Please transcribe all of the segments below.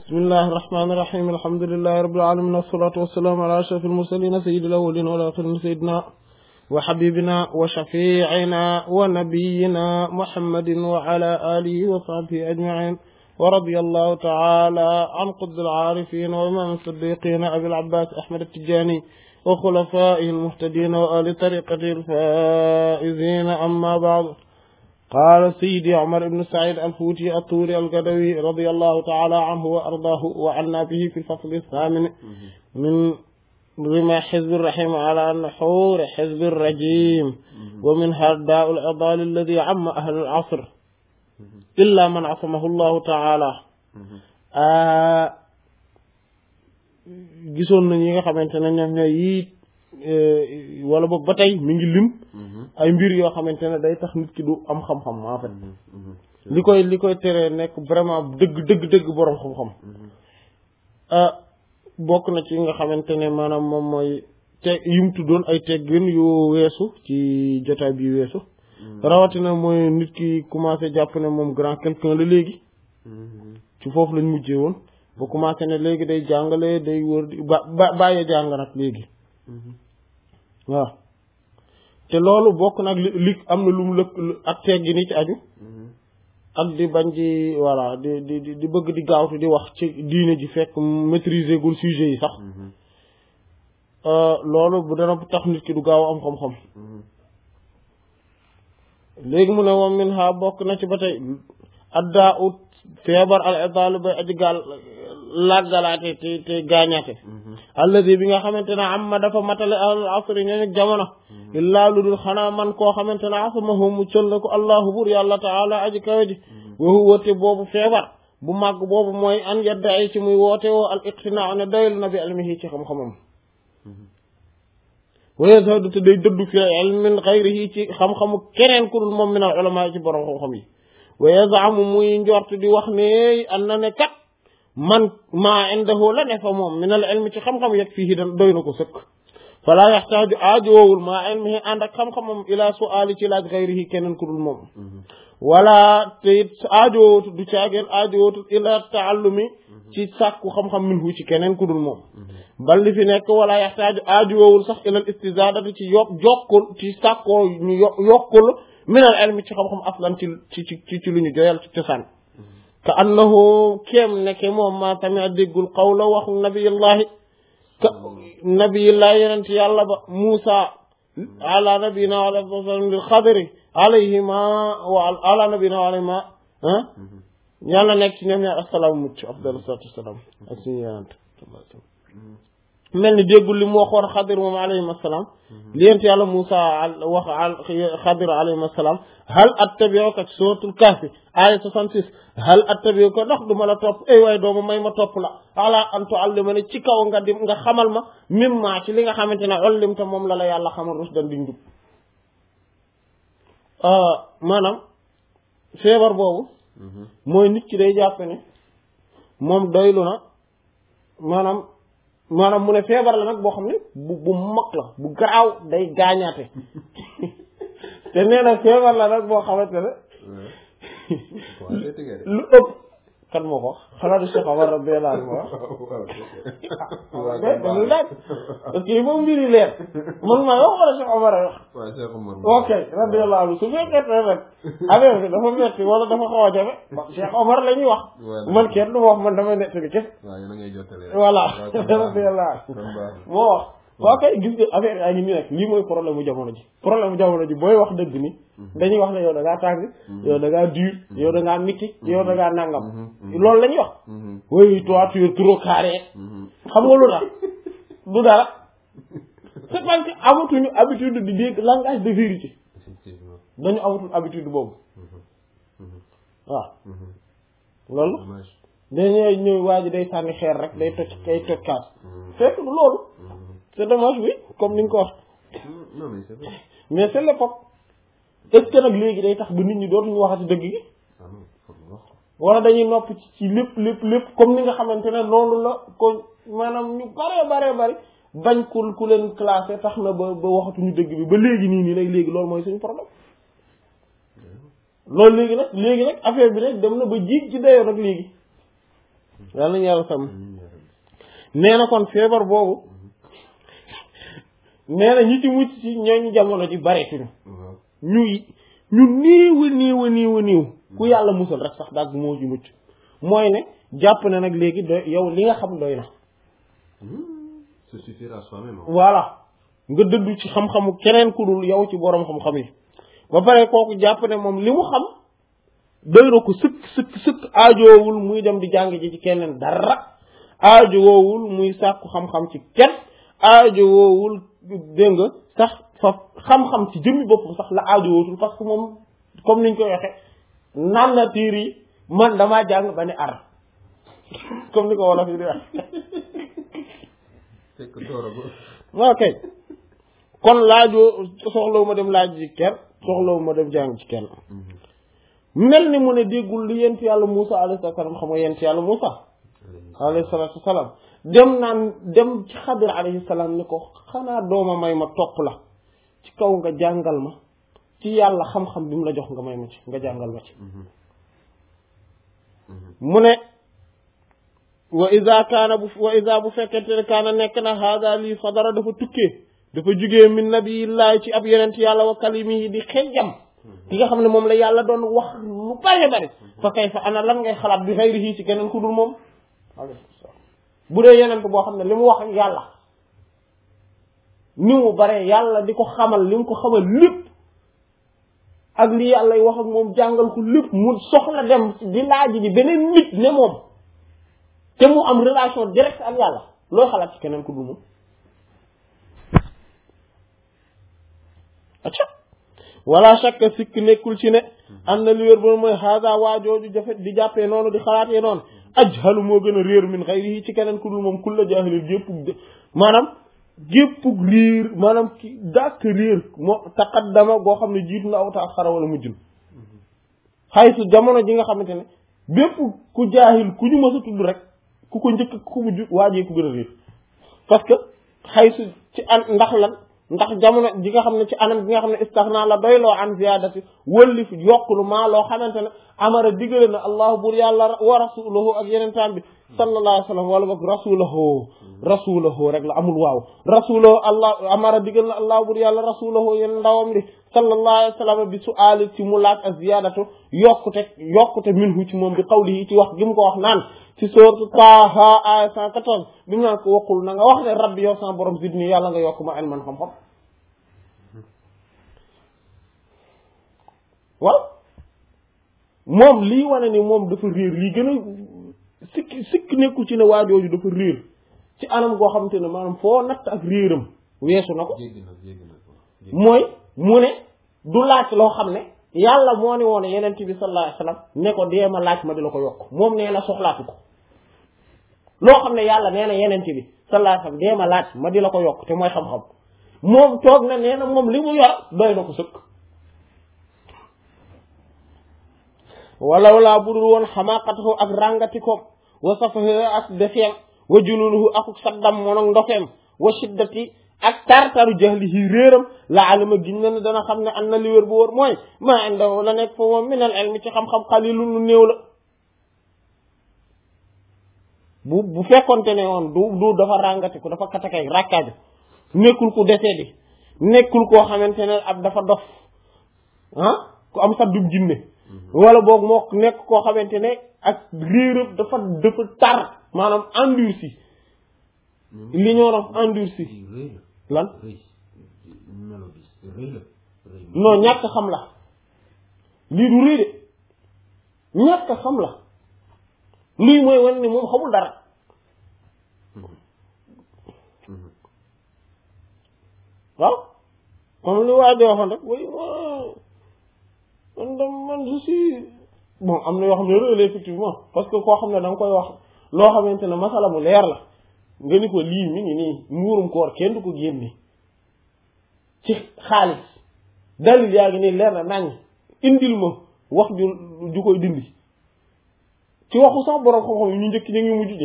بسم الله الرحمن الرحيم الحمد لله رب العالمين والصلاة والسلام على أشرف المرسلين سيد الأولين والآخرين سيدنا وحبيبنا وشفيعنا ونبينا محمد وعلى آله وصحبه أجمعين ورضي الله تعالى عن قطب العارفين وإمام الصديقين أبي العباس أحمد التجاني وخلفائه المهتدين وآل طريقته الفائزين. أما بعد، قال سيدي عمر بن سعيد الفوتي الطوري القدوي رضي الله تعالى عنه وأرضاه وعنا به في الفصل الثامن من رمى حزب الرحيم على نحور حزب الرجيم ومن هرداء العضال الذي عم أهل العصر إلا من عصمه الله تعالى. gisoon nañ yi nga xamante ne ñoom ñooy yi wala boog ba tey mi ngi lim ay mbir yoo xamante ne day tax nit ki du am xam-xam en fait li koy teree nekk vraiment dëgg boroom xam-xam bokk na ci nga xamante ne maanaam moom mooy te yum tuddoon ay teggin yu weesu ci jotaay bi weesu rawatina mooy nit ki commencé jàpp ne moom grand quelqu'un la léegi ci foofu lañ mujjee woon ba commencé ne léegi day jàngale day wër bàyyee jàng nag léegi waaw te loolu bokk nag li am na lu mu lëkk ak teggi ni ci aju ak di bañ di voilà di bëgg di gaawtu di wax ci diine ji fekk maîtriser gul sujet yi sax loolu bu dana tax nit ki du gaaw am xam-xam léegi mu ne moom min ha bokk na ci ba tey addaa ut feebar al idalu bay aji gaal laggalaate te gaañaate alladi bi nga xamante ne am ma dafa matale al asri ñooñu jamono illaa lu dul xanaa man koo xamante ne asamahu mu cël ko allahu bur yàlla taala aji kawe ji waxu woote boobu feebar bu màgg boobu mooy an yadda ay ci muy woote woo al iqtinaa ne doylu na bi ilmihi ci xam-xamam wa yazhadu te day dëddu fi ilmin xayrihi ci xam-xamu keneen ku dul moom min al ulama ci borom xam-xam yi wa yazamu muy njort di wax ne an na ne kat man maa indahu la ne fa moom min al ilmi ci xam-xam yeg fii dan doy na ko sëkk fala yaxtaaju aajoowul maa ilmihi ànd ak xam-xamam ila su'aali ci laaj xayrihi keneen ku dul moom wala te it aajowootu du caageen aajowootu ila taallumi ci sàkku xam-xam minhu ci keneen ku dul moom bal li fi nekk wala yaxtaaju aajoowul sax ilal istizaadati ci jokkul ci sàkkoo ñu yokkul min al ilmi ci xam-xam aslan ci lu ñu joyal ci cosaan ka annahu kéem nekke moom maa tamit déggul qawla waxu nabiyillahi ka nabiyillahi yonent yàlla ba Muusa ala nabiyina wa alayhi wasallam lil Xadri alayhima wa ala nabiyina wa alayhima yàlla nekk ci ñoom ñaar assalaamu mucc afdalu salaatu wassalaam ak suñu yonent mel ni déggul li mu waxoon Xadir moom alayhim assalaam li yonent yàlla Muusa wax Xadir alayhim assalaam hal attabi'uka suratul kahfi aya 66 hal attabi'uka ndax du ma la topp ay waay doomu may ma topp la ala an tu'allimani ci kaw nga xamal ma mimma ci li nga xamante ne ullimta moom la yàlla xamal rusdan di njub maanaam feebar boobu mooy nit ki day jàpp ne moom doylu na maanaam mu ne feebar la nag boo xam ne bu mag la bu garaaw day gaañaate te nee na feebar la nag boo xamante ne lu ëpp kan moo ko wax xanaa du Cheikh Omar radiyallahu anhu dañu laaj parce que moom mbiri leer man maa wax wala Cheikh Omar wax ok radiyallahu anhu su fekkee rek affaire bi dafa metti wala dafa xaw a jafe Cheikh Omar la ñuy wax man kenn du wax man damay nett bi kese voilà radiyallahu anhu moo wax waaw kay gis nga affaire yaa ngi nii rek lii mooy problème mu jamono ji booy wax dëgg ni dañuy wax ne yow da ngaa tàng yow da ngaa dur yow da ngaa mikki yow da ngaa nangam loolu la ñuy wax oui toi tu es trop carré xam nga lu tax du dara c'est parce que amatuñu habitude di dégg langage de vérité dañu amatul habitude boobu waaw loolu dañuy ñëw waa ji day sànni xeer rek day toj kaas fekk du loolu c'est dommage oui comme ni nga ko wax mais c'est l'époque est-ce que nag léegi day tax ba nit ñi dootuñu waxati dëgg gi wala dañuy nopp ci lépp comme ni nga xamante ne loolu la ko maanaam ñu bare bañ ku leen classé tax na ba waxatuñu dëgg bi ba léegi nii léegi loolu mooy suñu problème loolu léegi nag affaire bi nag dem na ba jiig ci dayoo nag léegi yàlla nañu yàlla sàmm nee na kon feebar boobu nee na ñi ci mucc ci ñooñu jamono ji bareetuñu ñu néew ku yàlla musal rek sax daal moo ci mucc mooy ne jàpp na nag léegi doy yow li nga xam doy na se suffire à soi-même. voilà nga dëddu ci xam-xamu keneen ku dul yow ci boroom xam-xam yi ba pare kooku jàpp ne moom li mu xam doy na ko sëkk aajoowul muy dem di jàng ji ci keneen dara aajoowul muy sàkku xam-xam ci kenn aajoowul dégg nga sax fa xam-xam ci jëmmi boppam sax la aajowootul parce que moom comme niñ koy waxe naan na tiir yi man damaa jàng ba ne ar comme ni ko wolof yi di wax ok kon laajoo soxlawu ma dem laaj ci kenn soxlawu ma dem jàng ci kenn mel ni mu ne déggul li yent yàlla Muusa alayhi salaam xam nga yent yàlla Muusa alayhi salaatu wasalaam dem ci Xadir alayhi salaam ni ko xanaa dooma may ma topp la ci kaw nga jàngal ma ci yàlla xam-xam bi mu la jox nga may ma ci nga jàngal ma ci mu ne wa iza bu fekkente ne kaana nekk na hada lii fadara dafa tukkee dafa jugee min nabiyillaahi ci ab yonent yàlla wa kalimihi di xejjam ki nga xam ne moom la yàlla doon wax lu bari fa kayfa ana lan ngay xalaat bi xayrihi ci keneen ku dul moom bu dee yonent boo xam ne li mu wax ak yàlla ni mu bare yàlla di ko xamal li mu ko xamal lépp ak li yàlla wax ak moom jàngal ko lépp mu soxla dem di laaj ji beneen nit ne moom te mu am relation directe ak yàlla looy xalaat ci keneen ku dul moom acca wala shakka sikk nekkul ci ne am na li wér ba mooy haga waajooju jafe di jàppee noonu di xalaatee noonu ajhalu moo gën a réer min xayrihi ci keneen ku dul moom kulla jaahilin géppug réer maanaam ki dàkk réer moo taqaddama goo xam ne jiitu na aw ta xara wala mujjul xaysu jamono ji nga xamante ne bépp ku jaahil ku ñu mës a tudd rek ku ko njëkk ku ko mujj waajee ku gën a réer parce que xaysu ci an ndax lan ndax jamono ji nga xam ne ci anam bi nga xam ne istaxna la doyloo an ziyaadati wëllif yokkulu maa loo xamante ne amara digale na allahu bur yàlla wa rasuluhu ak yeneen taam bi sallallahu alayhi wa sallam wala boog rasulahu rek la amul waaw rasulahu allah amara digal na allahu bur yàlla rasulahu yeneen ndawam li sallallahu alayhi wa sallam bi su'aali ci mu laaj ak ziyaadatu yokkute minhu ci moom bi qawlihi ci wax gi mu ko wax naan ci sourate Taaha aya 114 bi mu naan ko waqul na nga wax ne rabbi yow sama borom zidni yàlla nga yokk ma ilman xam-xam waaw moom lii wane ni moom dafa réer lii gën a sikk nekku ci ne waajooju dafa réer ci anam goo xamante ne maanaam foo natt ak réeram weesu na ko mooy mu ne du laaj loo xam ne yàlla moo ne woon yeneen bi sallallahu alayhi wasallam ne ko dee ma laaj ma di la ko yokk moom nee na soxlaatu ko loo xam ne yàlla nee na yeneen bi sallallahu alayhi wasallam dee ma laaj ma di la ko yokk te mooy xam-xam moom toog na nee na moom li mu yor doy na ko sëkk walaw laa budul woon xamaaqatahu ak ràngatikoom wa safahu ak defeem wa jununuhu akuk saddam monog ndofeem wa shiddati ak tartaru jahlihi réeram la alima giñ na ne dana xam ne am na li wér bu wóor mooy maa indahu la nekk fa moom minal ilmi ci xam-xam qalilun lu néew la bu fekkonte ne woon du dafa ràngatiku dafa katakay rakkaaju nekkul ku desee di nekkul koo xamante ne ab dafa dof ku am saddum jinne wala boog moo nekk koo xamante ne ak réeram dafa tar maanaam endurci li ñoo doon endurci lan non ñàkk xam la lii du rëy de ñàkk xam la lii mooy wane ni moom xamul dara waaw comme li waa di waxoon rek way man je suis bon am na yoo xam ne réel effectivement parce que koo xam ne da nga koy wax loo xamante ne masala mu leer la nga ni ko lii mi ngi nii muurum koor kenn du ko génne ci xaalis dalil yaa ngi nii leer na nañ indil ma wax ju koy dindi ci waxu sax borom xam-xam yi ñu njëkk ñu ngi mujj ji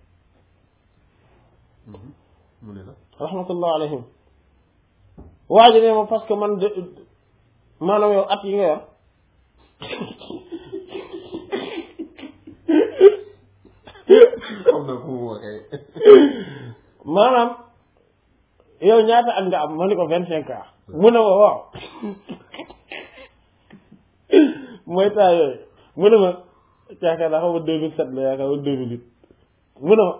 rahmatullah alayhim waa ji ne ma parce que man maanaam yow at yi nga yor xam na fu mu waxee. maanaam yow ñaata at nga am ma ni ko 25 ans mu ne ma waaw mooy temps yooyu mu ne ma yaakaar naa xam nga 2007 la yaakaar wala 2008 mu ne ma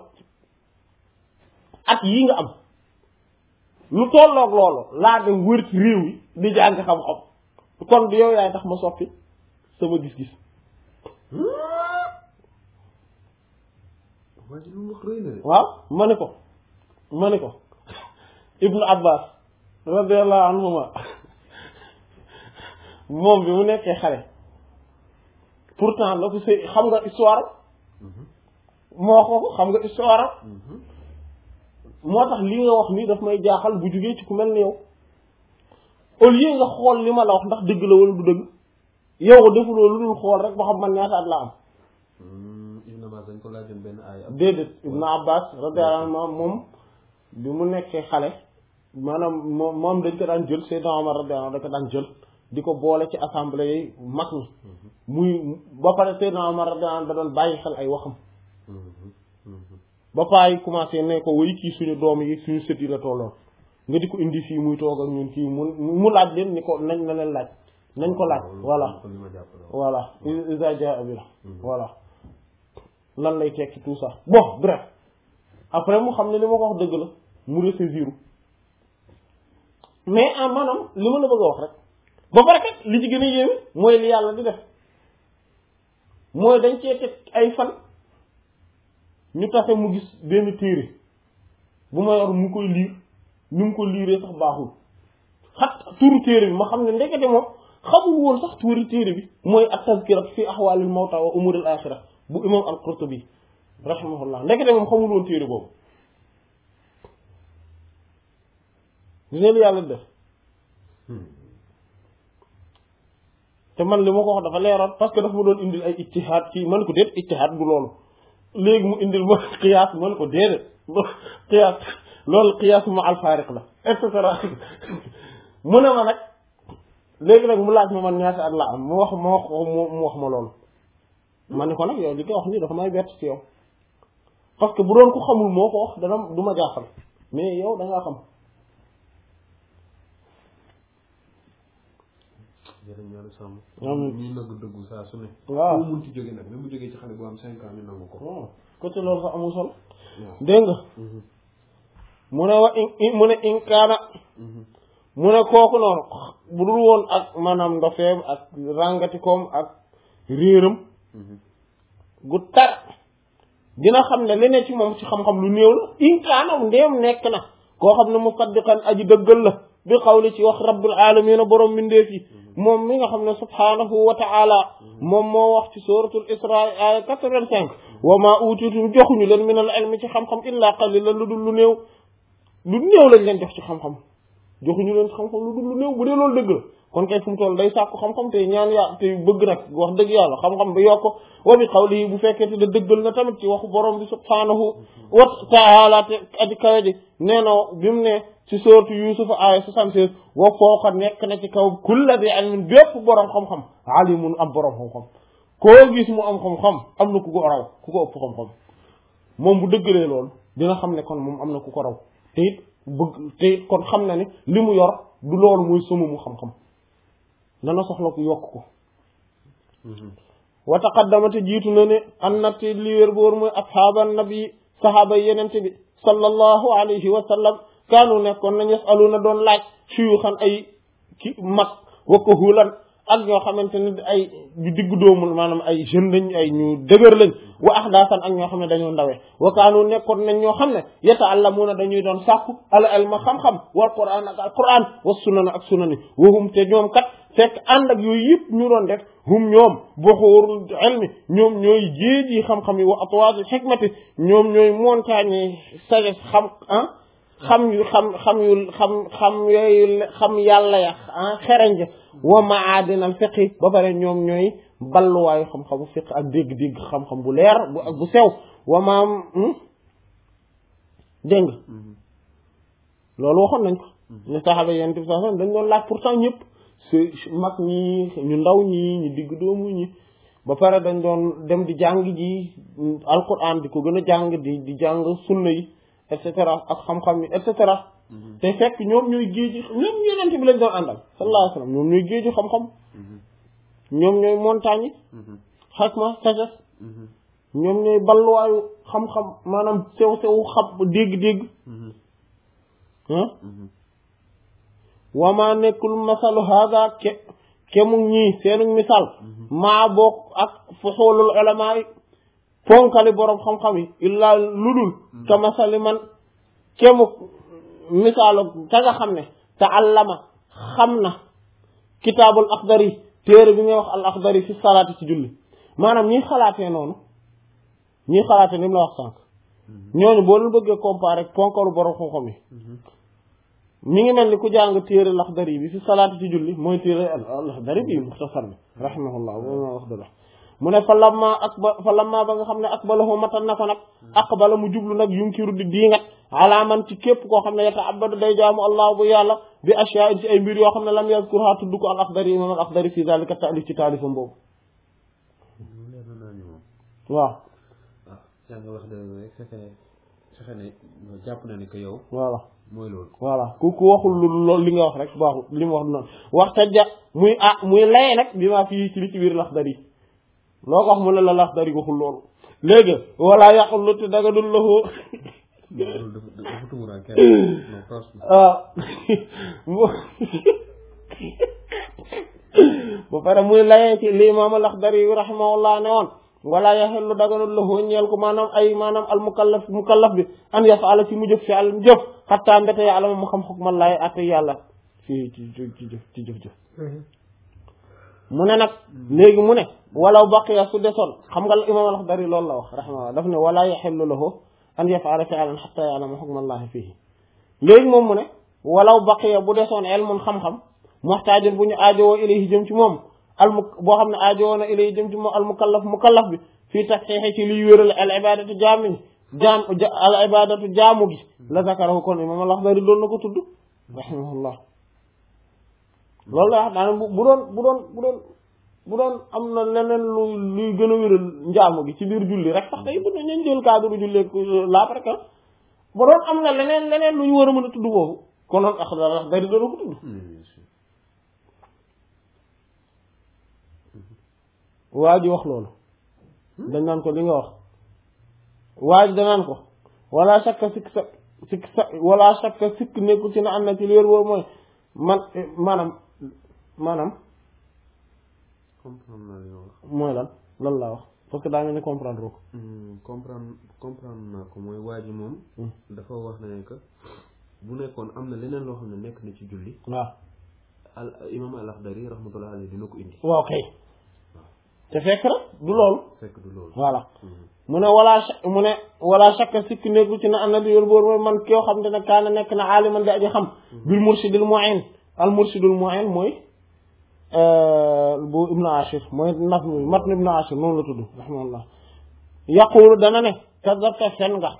at yii nga am lu tolloog loolu laa dem wër ci réew yi di jàng xam-xam kon du yow yaay tax ma soppi sama gis-gis waaw ma ne ko Ibnu Abbas radiyallahu anhuma moom bi mu nekkee xale pourtant la ko sëy xam nga histoire moo ko xam nga histoire moo tax li nga wax nii daf may jaaxal bu jugee ci ku mel ni yow au lieu nga xool li ma la wax ndax dëgg la wala du dëgg yow defuloo lu dul xool rek ba xam man ñaata at la am Ibn Abbas dañ ko laajoon benn aaya déedéet Ibnu Abbas radiyallahu anhu moom bi mu nekkee xale maanaam moom dañ ko daan jël Seydina Omar radiyallahu anhu dañ ko daan jël di ko boole ci assemblée yi mag ñi muy ba pare Seydina Omar radiyallahu anhu da doon bàyyi xel ay waxam ba paa yi commencé ne ko way kii suñu doom yi suñu sët yi la tolloon nga di ko indi fii muy toog ak ñun kii mu laaj leen ni ko nañ na leen laaj nañ ko laaj voilà isa ja bi la voilà lan lay tekki tout ça bon bref après mu xam ne li ma ko wax dëgg la mu ressaisir mais en maanaam li ma la bëgg a wax rek ba pare kat li ci gën a yéeme mooy li yàlla di def mooy dañ cee teg ay fan ñu taxe mu gis benn téere bu ma yor mu koy liir ni mu ko liiree sax baaxul xat turu téere bi ma xam ne ndekete moom xamul woon sax turu téere bi mooy at-tazkirat fi ahwalil mawta wa umuril axira bu imam al-Qurtubi rahimahullah ndekete moom xamul woon téere boobu gis nga li yàlla def te man li ma ko wax dafa leeroon parce que dafa ma doon indil ay ijtihaad kii man ko déet ijtihaad bu loolu léegi mu indil ma qiyaas man ko déedéet qiyaas loolu qiyaas ma al-faariq la et cetera mu ne ma nag léegi nag mu laaj ma man ñaata at la am mu wax ma loolu ma ne ko nag yow li ko wax nii dafa may bett ci yow parce que bu doon ko xamul moo ko wax dana du ma jaaxal mais yow da ngaa xam jërëjëf Sàmm. amiin ñu nangu dëggu saa su ne. waaw mu mun ci jóge nag même bu jógee ci xale bu am 5 ans ñu nangu ko. waaw côté loolu sax amul solo. dégg nga. mu ne wa mu ne inkaana. mu ne kooku noonu bu dul woon ak maanaam ndofeem ak ràngatikoom ak réeram. gu tar dina xam ne li ne ci moom ci xam-xam lu néew la inkaana ndéem nekk na koo xam ne musaddiqan aji dëggal la bi xawli ci wax rabbul alamin borom mbindeef yi moom mi nga xam ne subhanahu wa ta'ala moom moo wax ci suratul isra aya 85 wa ma utitum joxuñu leen min al ilmi ci xam-xam illa qalilan lu dul lu néew lañ leen jox ci xam-xam joxuñu leen ci xam-xam lu dul lu néew bu dee loolu dëgg la kon kay fu mu toll day sàkku xam-xam te ñaan ya te bëgg nag wax dëgg yàlla xam-xam bi yokk wa bi qawlihi bu fekkee te da dëggal na tamit ci waxu borom bi subhanahu wa ta'ala te aji kawe ji nee na bi mu ne ci sourate Yusuf aya 76 wa fooqa nekk na ci kaw kulla bi ilmin bépp borom xam-xam alimun am borom xam-xam koo gis mu am xam-xam am na ku ko raw ku ko ëpp xam-xam moom bu dëggalee loolu dina xam ne kon moom am na ku ko raw te it bëgg te it kon xam na ne li mu yor du loolu mooy sama mu xam-xam dana soxla ku yokk ko wa taqaddamate jiitu na ne an natti li wér boor mooy ashaaban nabi sahaaba yenente bi sallallahu alayhi wa sallam kaanu nekkoon nañ yasaluna doon laaj suyuxan ay ki mag wa kahulan ak ñoo xamante ne ay ñu diggu doomul maanaam ay jeune lañ ay ñu dëgër lañ wa ahdaasan ak ñoo xam ne dañoo ndawee wa kaanu nekkoon nañ ñoo xam ne yata'allamuna dañuy doon sàkku al ilma xam-xam wal qur'an ak al qur'an wa sunana ak sunani wahum te ñoom kat fekk ànd ak yooyu yëpp ñu doon def hum ñoom buxuurul ilmi ñoom ñooy géej yi xam-xam yi wa atwaadul xikmati ñoom ñooy montagne yi sagesse xam yàlla ya xereñ wa maadinal fiqi ba pare ñoom ñooy balluwaayu xam-xamu fiq ak dégg-dégg xam-xam bu leer bu sew wa maam dégg nga loolu waxoon nañ ko ne saxaaba yonent bi dañ doon laaj pourtant ñëpp mag ñi ñu ndaw ñi ñu digg doomu ñi ba pare dañ doon dem di jàng ji alquran di ko gën a jàng di jàng sunna yi et cetera ak xam-xam yi et cetera te fekk ñoom ñooy géeju ñoom yenente bi lañ doon àndal sallallahu alayhi wasallam ñoom ñooy géeju xam-xam ñoom ñooy montagne yi xakma sagesse ñoom ñooy balluwaayu xam-xam maanaam sew-sew xam dégg-dégg wamaa nekkul masalu hada kemu ñii seenu misaal maa bokk ak fuxulul ulama yi ponkali boroom xam-xam yi illaa ludul ka masali man kemu misaalu ka nga xam ne ta'allama xam na kitaabul Axdari téere bi ngay wax al Axdari fi salaati ci julli maanaam ñi xalaatee noonu ñi xalaatee ni mu la wax sànq ñooñu boo leen bëggee comparer ponkalu boroom xam-xam yi mi ngi mel ni ku jàng téere Laxdari bi fi salaati ci julli mooy téere Laxdari bi muxtasar bi rahimahullah boo wax dëgg mu ne fa lamma ba nga xam ne aqbalahu matan na ko nag aqbala mu jublu nag yunkiru di diingat ala man ci képp koo xam ne yata abadu day jaamu allah bu yàlla bi ashyaa ci ay mbir yoo xam ne lam yazkurha tudd ko al Axdari imam al Axdari fi zalika taalif ci taalifam boobu waaw yaa nga wax dëgg rek fexe ne jàpp na ne que yow voilà mooy loolu voilà ku waxul loolu li nga wax rek baaxul li mu wax noonu waxta ja muy laye nag bi maa fii ci li ci biir Laxdari loo ko wax mu ne la Laxdari waxul loolu léegi wala yàqul lu te daga dul loxoo dafa tumuraan kenn ba pare muy layee ci li imaam Laxdari rahimahullah ne woon wala yaxellu daganul lahu ñeel ko maanaam al mukallaf bi an yafala ci mu jëf fi al jëf xattaa mbete yàlla mu xam xukman laay atte yàlla fii ci jëf mu ne nag léegi mu ne walaw baqiya su desoon xam nga imam al-Axdari loolu la wax rahimahullah daf ne wala yaxellu lahu an yafala fi'lan xattaa yàlla mu xukman laay fii léegi moom mu ne walaw baqiya bu desoon ilmun xam-xam muxtaajun bu ñu aajowoo ilayhi jëm ci moom boo xam ne aajowoo na ilay jëm ci moom al mukallaf bi fii tasxiixi ci liy wéral al ibadatu al ibadatu jaamu gi la zakarahu kon imam al-Axdari doon na ko tudd rahimahullah loolu la wax daanaka bu doon am na leneen luy gën a wéral njaamu gi ci biir julli rek sax tey bu ne ñu jël cadre julli laa parce que bu doon am na leneen lu ñu war a mën a tudd foofu konoon al-Axdari doon na ko tudd waa ji wax loolu dañ naan ko li nga wax waa ji danaan ko wala shakka sikk nekkul ci na am na ci li wér boobu mooy maanaam mooy lan laa wax parce que daa nga ne comprendre ko comprendre naa ko mooy waa ji moom dafa wax ne que bu nekkoon am na leneen loo xam ne nekk na ci julli waaw al imam al-Axdari rahmatullahi alayhi dina ko indi waaw kay te fekk na du loolu voilà mu ne wala shakka sikk nekku ci na am na di yor boobu mooy man koo xam ne kaana nekk na aaliman di aji xam bil murshidil mu'in al murshidul mu'in mooy bu ibnu ashir mooy matn ibnu ashir noonu la tudd rahimahullah yaqulu dana ne kazabta fen nga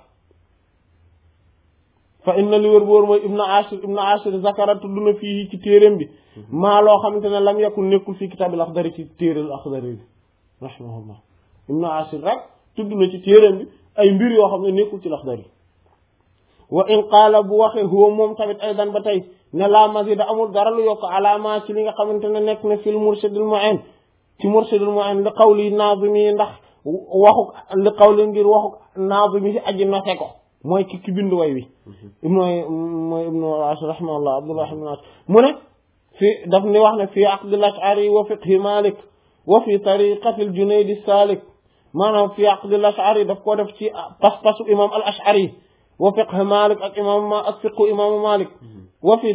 fa inna li wër boor mooy ibnu ashir zakara tudd na fii ci téeréem bi maa loo xamante ne lam yakun nekkul fii kitaabil Axdari ci téeréel Axdari bi rahimahullah ibnu ashir rek tudd na ci téeréem bi ay mbir yoo xam ne nekkul ci Laxdari wa in qaala bu waxee huwa moom tamit aydan ba tey ne la mazida amul dara lu yokk alaama ci li nga xamante ne nekk na fil murshidil mu'in ci murshidil mu'in li qawli naazimi ndax waxu li qawli ngir waxu naazimi ci aji nose ko mooy ki bindu way wi mooy ibnu ashir rahimahullah abdullah ibn ashir mu ne fii daf ni wax ne fii aqdil ash'ari wa fiqhi malik wa fi tariqatil junayd as-salik maanaam fii aqdil ash'ari daf ko def ci pas-pasu imam al ash'ari wa fiqh malik ak fiqhu imaamu malik wa fi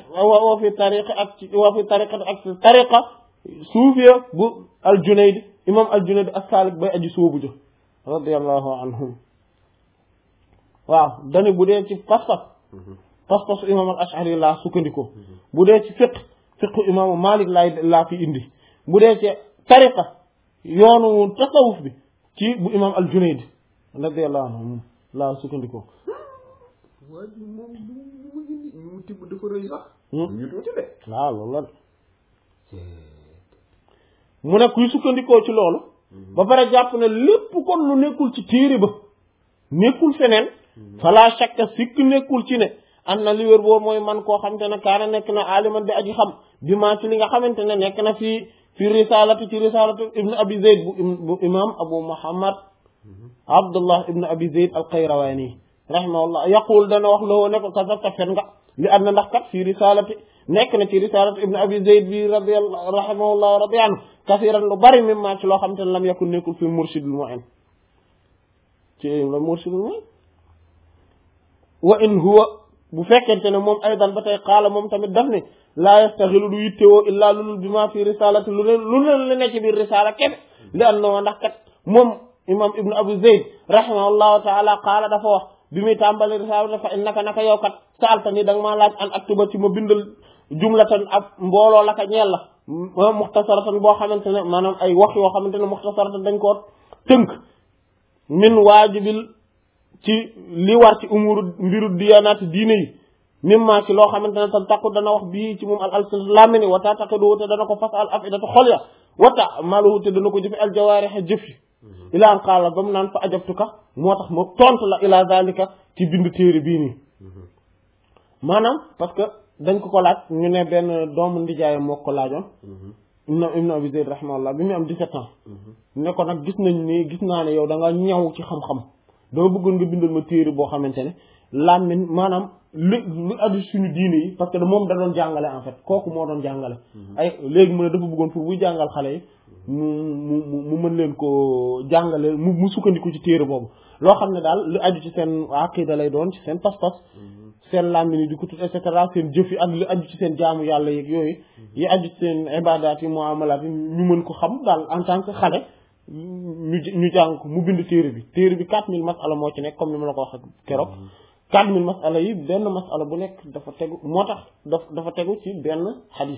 tariqa suufiya bu al junayd imam al junayd as-salik bay aji soobu jo radiyallahu anhum waaw dani bu dee ci pas-pasu imam al ash'ari laa sukkandikoo bu dee ci fiqhu imaamu malik laa fi indi bu dee ci tariqa yoonu tasawuf bi ci bu imam al junayd radiyallahu anhum laa sukkandikoo waa ji moom mu tibb dafa rëy sax ñu tuuti de waaw loolu la mu ne kuy sukkandikoo ci loolu ba pare jàpp ne lépp kon lu nekkul ci téere ba nekkul feneen fala shakka sikk nekkul ci ne am na li wér boobu mooy man koo xamante ne kaana nekk na aliman di aji xam bi maa ci li nga xamante ne nekk na fii risalati ci risalatu ibnu abi zayd bu imam abu muhammad abdullah ibnu abi zayd al qayrawani rahimahullah yaqul dana wax loo ne ko kasabta fen nga li am na ndax kat fii risalati nekk na ci risalatu ibnu abi zayd bi radiyallahu rahimahullah wa radiya anhu kasiran lu bari mim maa ci loo xamante ne lam yakun nekkul fi murshidul mu'in ci la murshidul mu'in wa in huwa bu fekkente ne moom aydan ba tey xaala moom tamit daf ne laa yastaxilu du yittewoo illaa lulul bi ma fi risalati lu leen li ne ci biir risala képp li an na ndax kat moom imam ibnu abu zayd rahimahullahu taala xaala dafa wax bi muy tàmbali risala dafa innaka naka yow kat saalta ni da nga maa laaj an aktuba ci ma bindal jumlatan ab mbooloo la ka ñeel la muxtasaratan boo xamante ne maanaam ay wax yoo xamante ne muxtasaratan dañ koo tënk min waajibil ci li war ci umuru mbiru diyaanaati diine yi mimma ci loo xamante ne tan taqu dana wax bii ci moom al alsinatu lamini wata taqidu te dana ko fas al afidatu xol ya wata maluhu te dana ko jëfe al jawaariha jëf yi ila an qaala ba mu naan fa ajabtuka moo tax ma tontu la ila zalika ci bind téere bii nii maanaam parce que dañ ko laaj ñu ne benn doomu ndijaayam moo ko laajoon ibnu abi zayd rahimahullah bi mu am 17 ans ne ko nag gis naa ne yow da nga ñaw ci xam-xam dama bëggoon nga bindal ma téere boo xamante ne làmmiñ maanaam lu addu suñu diine yi parce que moom da doon jàngale en fait kooku moo doon jàngale ay léegi mu ne dafa bëggoon pour buy jàngal xale yi mu mën leen ko jàngale mu sukkandiku ci téere boobu loo xam ne daal lu aju ci seen aqida lay doon ci seen pas-pas seen làmmiñ yi di ko tut et cetera seen jëf yi ak lu aju ci seen jaamu yàlla yeeg yooyu yi aju ci seen ibadaat yi muamalaat yi ñu mën ko xam daal en tant que xale ñu jàng ko mu bind téere bi 4000 masala moo ci nekk comme ni ma la ko wax keroog 4000 masala yi benn masala bu nekk dafa tegu moo tax dafa tegu ci benn xadis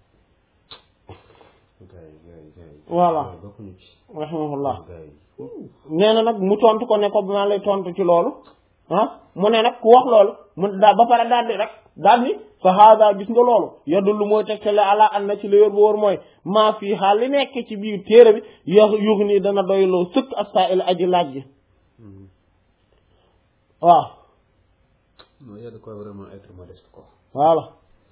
voilà rahimahullah nee na nag mu tontu ko ne ko maa lay tontu ci loolu mu ne nag ku wax loolu mu daal ba pare daal ni fa hada gis nga loolu yadullu mooy tegtale ala an na ci li wér bu wóor mooy maa fii xaal li nekk ci biir téere bi yux nii dana doyloo sëkk as-sa'il aji laaj gi waaw non il y a de quoi vraiment être modeste quoi. voilà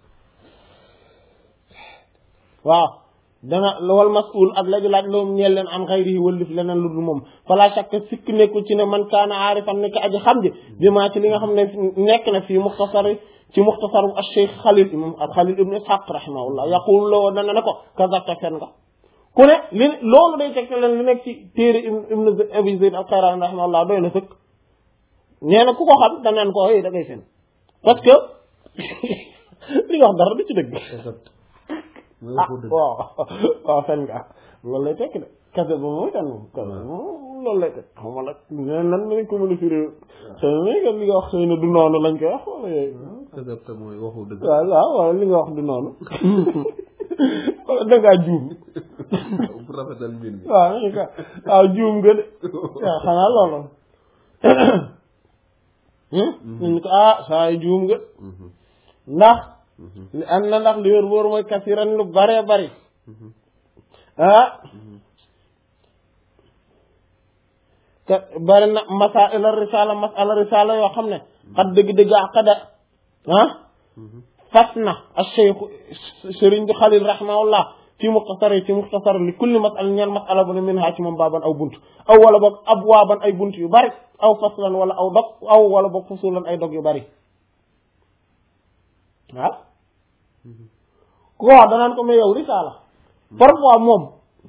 waaw dana wal mas'ul ak laji laaj loom ñeel leen am xayri wëllif leneen lu dul moom fala shakka sikk nekkul ci ne man kaana aarifan nekk aji xam ji bi maa ci li nga xam ne nekk na fii muxtasari ci muxtasar bu al-Cheikh Khalil imam Khalil ibn Ishaq rahimahullah yaqul loo dana ne ko kazabta fen nga ku ne li loolu day tegte leen li nekk ci téere ibn Abi Zayd al-Qayrawani rahimahullah doy na sëkk nee na ku ko xam danaan ko da ngay fen parce que li nga wax dara du ci dëgg waaw fen nga loolu lay tekki de kase ba mooy tan moom kase moom loolu lay tekk xam nga nag neen nan nañ ko mën a firi xëy na nga li nga wax xëy na du noonu lañ koy wax wala yooyu kase mooy waxu dëgg waaw li nga wax du noonu wala dangaa juum pour rafetal mbir mi waaw juum nga de waaw xanaa loolu ñu ko saa yi juum nga ndax li am na ndax li wér wóor mooy kasiran lu bare bari te bari na masala risala yoo xam ne xat dëgg-dëgg aqada fas na al-Cheikh Sëriñ bi Xalil rahimahullah ci muxtasar li kulli masala ñeel masala bu ne min haa ci moom baaban aw bunt aw wala boog abwaaban ay bunt yu bari aw faslan wala aw dog aw wala boog fusulan ay dog yu bari waaw ku ko wax danaan ko mais yow risaala parfois moom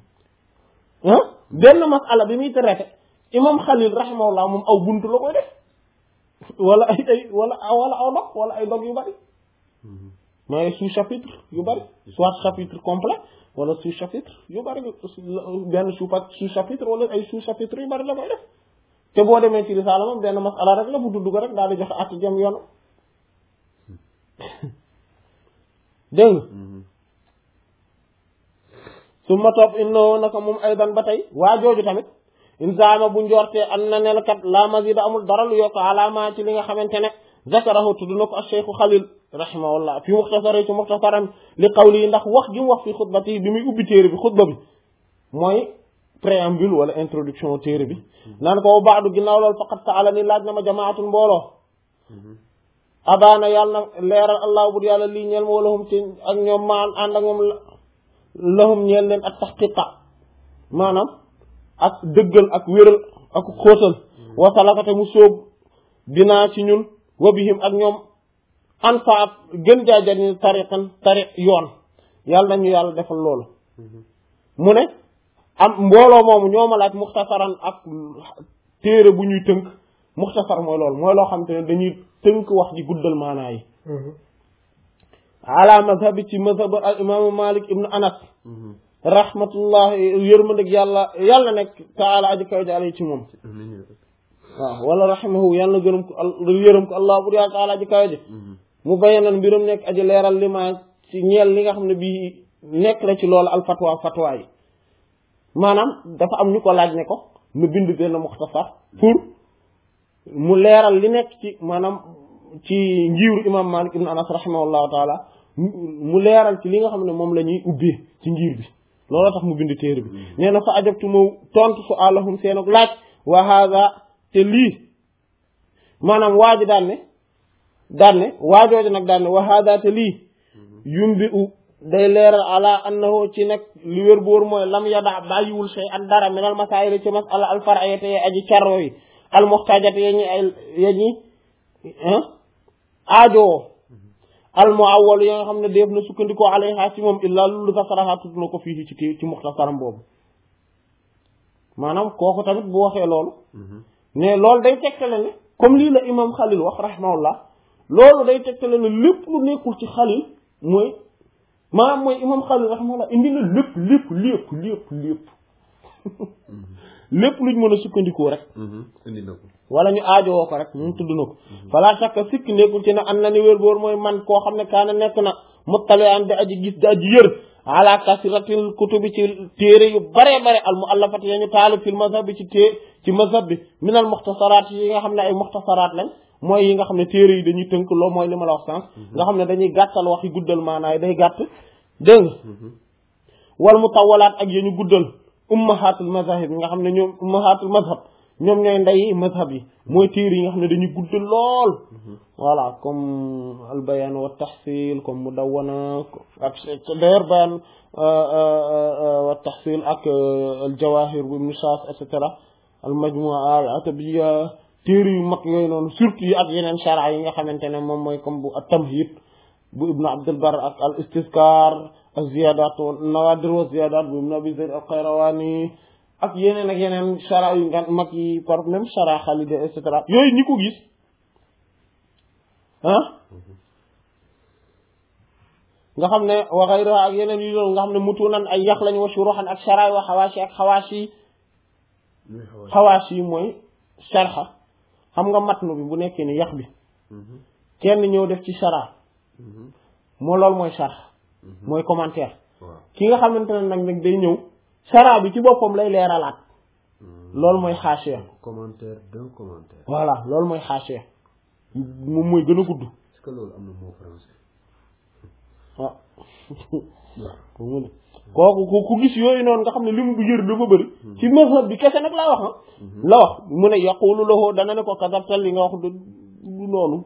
benn masala bi muy traité imam Xalil rahimahullah moom aw buntu la koy def wala wala aw dog wala ay dog yu bari mooy sous-chapitre yu bari soit chapitre complet wala sous-chapitre yu bari benn sous-chapitre wala ay sous-chapitre yu bari la koy def te boo demee ci risaala moom benn masala rek la bu tudd ko rek daal di joxe at jëm yoonu dégg su ma topp inno naka moom aydan ba tey waa jooju tamit insaama bu njortee an na nel kat la mazida amul dara lu yokk alaama ci li nga xamante ne zakarahu tudd na ko al-Cheikh Khalil rahimahullah fi muxtasari ci muxtasaram li qawli yi ndax wax gi mu wax fi xutbati bi muy ubbi téere bi xutba bi mooy préambule wala introduction téere bi naan ko baadu ginnaaw loolu faqat taala ni laaj na ma jamaatul mbooloo abaana yàlla na leeral allah bur yàlla lii ñeel ma walahum ci ak ñoom maan ànd ak moom lahum ñeel leen ak taxqiqa maanaam ak dëggal ak wéral ak xóotal wasalakate mu sóob dinaa ci ñun wabihim ak ñoom an fa ak gën jaajani tariq yoon yàlla nañu yàlla defal loolu mu ne am mbooloo moomu ñoo ma laaj muxtasaran ak téere bu ñuy tënk muxtasar mooy loolu mooy loo xam te ne dañuy tënk wax ji guddal maanaa yi ala mazhabi ci mazhab al imaamu Malik ibnu Anas rahmatullah yërmandeg yàlla nekk taala aji kaw ji ci moom waaw wala rahimahu yàlla gërëm ko yërëm ko allah bur yàlla taala aji kaw ji mu bayanan mbirum nekk aji leeral li ma ci ñeel li nga xam ne bii nekk la ci loolu al fatwa yi maanaam dafa am ñu ko laaj ne ko mu bind benn muxtasar pour mu leeral li nekk ci maanaam ci ngiiru imam Malik ibn Anas rahimahullahu taala mu leeral ci li nga xam ne moom la ñuy ubbee ci ngir bi looloo tax mu bind téere bi nee na fa ajabtu ma tontu su alahum seen ak laaj wa hada te lii maanaam waaji daan ne waajooju nag daan ne wa hada te lii yumbi u day leeral ala annahu ci nag li wér boor mooy lam yada bàyyiwul shay an dara minal masaayil ci masala al far'iyati ye aji carro yi al muxtajati yañi aajowoo al muawwal yi nga xam ne def na sukkandikoo alayha ci moom illaa lulu fasaraha tudd na ko fii ci muxtasaram boobu maanaam kooku tamit bu waxee loolu mais loolu day tegtale ne comme lii la imam Xalil wax rahimahullah loolu day tegtale ne lépp lu nekkul ci Xalil mooy maanaam mooy imam Xalil rahimahullah indi na lépp lépp luñ mën a sukkandikoo rek indi na ko wala ñu aajowoo ko rek mu tudd na ko fala shakka sikk nekkul ci ne am na ni wér boor mooy man koo xam ne kaana nekk na muttali an di aji gis di aji yër ala kasiratil kutubi ci téere yu bare al muallafati ya ñu taalib fil mazhab bi ci mazhab bi min al muxtasaraat yi nga xam ne ay muxtasaraat lañ mooy yi nga xam ne téere yi dañuy tënk loo mooy li ma la wax sànq nga xam ne dañuy gàttal wax yi guddal maanaay day gàtt dégg nga wal mutawalaat ak ya ñu guddal ummahatul mazahib nga xam ne ñoom ummahatul mazhab ñoom ñooy ndeyi mazhab yi mooy téere yi nga xam ne dañuy gudd lool voilà comme al bayan wa tahsil comme mudawwana ak d'ailleurs bayan wa tahsil ak al jawahir bu ibn Shas et cetera al majmua al atabiyya téere yu mag yooyu noonu surtout yi ak yeneen shara yi nga xamante ne moom mooy comme bu at tamhid bu ibn Abdul Barr ak al istizkar ak ziyadat wa nawadir wa ziyadat bu ibn Abi Zayd al Qayrawani ak yeneen shara yu nga mag yi par même shara Khalid et cetera yooyu ñi ko gis nga xam ne wa ghayruha ak yeneen yu loolu nga xam ne mutunan ay yax lañu wa shuruhan ak shara wa xawaashi ak xawaashi mooy sharha xam nga matnu bi bu nekkee ni yax bi kenn ñëw def ci shara moo loolu mooy sharh mooy commentaire ki nga xamante ne nag day ñëw shara bi ci boppam lay leeralaat loolu mooy xaashiya commentaire d'un commentaire voilà loolu mooy xaashiya moom mooy gën a gudd est-ce que loolu am na mot français kooku ku gis yooyu noonu nga xam ne li mu yër dafa bëri ci mazhab bi kese nag laa wax la wax mu ne yaqulu lahu dana ne ko kasabtal li nga wax du noonu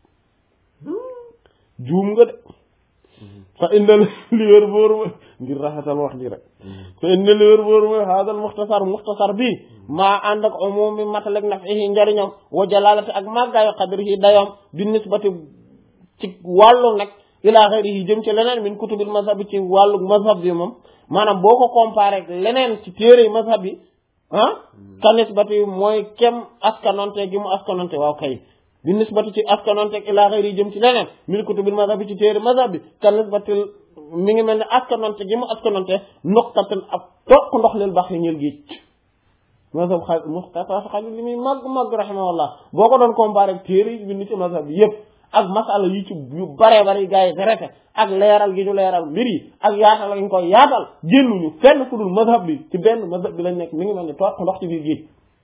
juum nga de fa inna li wér boor mooy ngir rafetal wax ji rek fa inna li wér boor mooy haadal muxtasar bi maa ànd ak umum bi matalek nafihi njariñam wa jalalati ak màggaayu qadrihi dayoom bi nisbati ci wàllu nag ila ghayrihi jëm ci leneen min kutubil mazhab bi ci wàllu mazhab bi moom maanaam boo ko comparé ak leneen ci téere mazhab bi ka nisbati mooy kem askanonte gi mu askanonte waaw kay bi nisbati ci askanonte ak ila ghayrihi jëm ci leneen min kutubil mazhab bi ci téere mazhab bi ka nisbati mi ngi mel ne askanonte gi mu askanonte noqtaten ab toq ndox leel bax yi ñël géej mazhab Xalil li muy màgg rahimahullah boo ko doon comparé ak téere yi bind ci mazhab bi yëpp ak masala yi ci yu bare bari gars yi traité ak leeral gi ñu leeral mbir yi ak yaatal gi ñu koy yaatal génnuñu fenn fu dul mazhab bi ci benn mazhab bi lañ nekk mi ngi mel ne toog ndox ci biir géej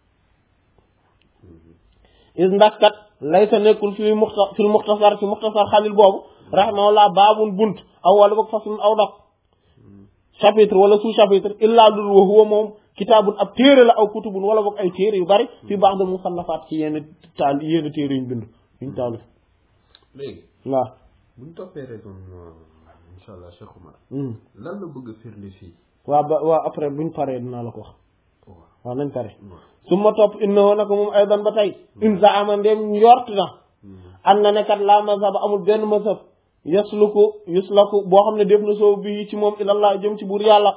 is ndax kat laysa nekkul fil muxtasar ci muxtasar Xalil boobu rahimahullah baabun bunt aw wala boog faslun aw dog chapitre wala sous chapitre illaa dul wa huwa moom kitaabun ab téere la aw kutubun wala boog ay téere yu bari fi ba'd musannafaat ci yenn téere yuñ bind yuñ taalif léegi waaw buñ toppee raison insha allah Cheikh Oumar lan la bëgg a firnde fii waaw après buñ paree dinaa la ko wax waaw nañ pare su ma topp innahu naka moom aydan ba tey in zaama ndem njort na am na nekkat la mazhab amul benn mazhab yuslaku boo xam ne def na soo bi ci moom ilallah jëm ci buur yàlla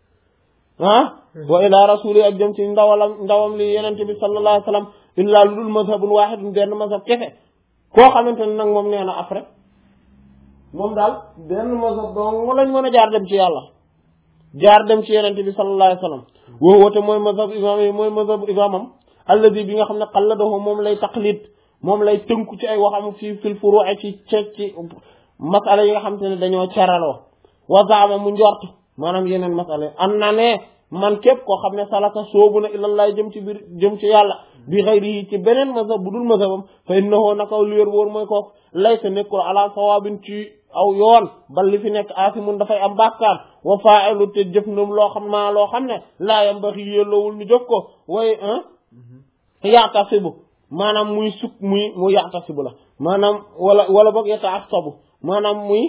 wa ila rasuli ak jëm ci ndawam li yenente bi sallallahu alayhi wa sallam illa lu dul mazhabun wahidun benn mazhab kese koo xamante ne nag moom nee na après moom daal benn mazhab dong lañ mën a jaar dem ci yàlla jaar dem ci yenente bi sallallahu alayhi wa sallam woo woote mooy mazhab imam yi mooy mazhab imamam alladi bi nga xam ne xalladahu moom lay taqlid moom lay tënku ci ay waxam fil furu'i ci masala yi nga xam te ne dañoo caraloo wazaama mu njort maanaam yeneen masala am na ne man képp koo xam ne salaka soobu na ilallah jëm ci yàlla bi xayri ci beneen mazhab bu dul mazhabam fa innahu naka lu wér wóor mooy kooku laysa nekkul ala sawaabin ci aw yoon bal li fi nekk aasimun dafay am bàkkaar wa fa'ilu te jëf nam loo xam ne laa yambaxi yelloowul ñu jëf ko way yaatasibu maanaam muy mu yaatasibu la maanaam wala boog yata'assabu maanaam muy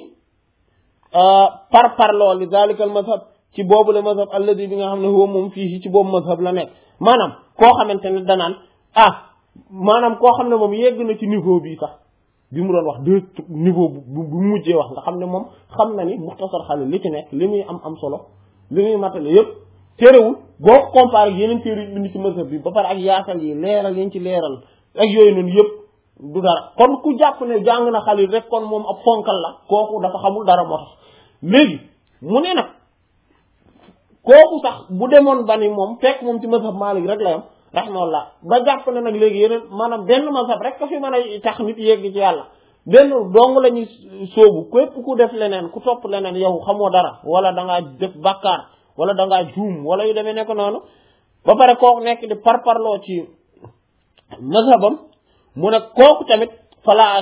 parloo li zalikal mazhab ci boobu le mazhab alladi bi nga xam ne huwa moom fii ci boobu mazhab la nekk maanaam koo xamante ne danaan maanaam koo xam ne moom yegg na ci niveau bii sax bi mu doon wax deux niveau bu mujjee wax nga xam ne moom xam na ni muxtasar xalil li ci nekk li muy am solo li muy matale yëpp téerewul boo ko comparé ak yeneen téere yi bind ci mazhab bi ba pare ak yaatal yi leeral yéen ci leeral ak yooyu noonu yëpp du dara kon ku jàpp ne jàng na xalil rek kon moom ab fonkal la kooku dafa xamul dara moo tax léegi mu ne nag kooku sax bu demoon ba ni moom fekk moom ci mazhab Maalik rek la yam rahimahullah ba jàpp ne nag léegi yeneen maanaam benn mazhab rek ka fi mën a tax nit yegg ci yàlla benn dong la ñuy sóobu képp ku def leneen ku topp leneen yow xamoo dara wala da ngaa def bàkkaar wala da ngaa juum wala yu demee nekk noonu ba pare kooku nekk di parparloo ci mazhabam mu ne kooku tamit fala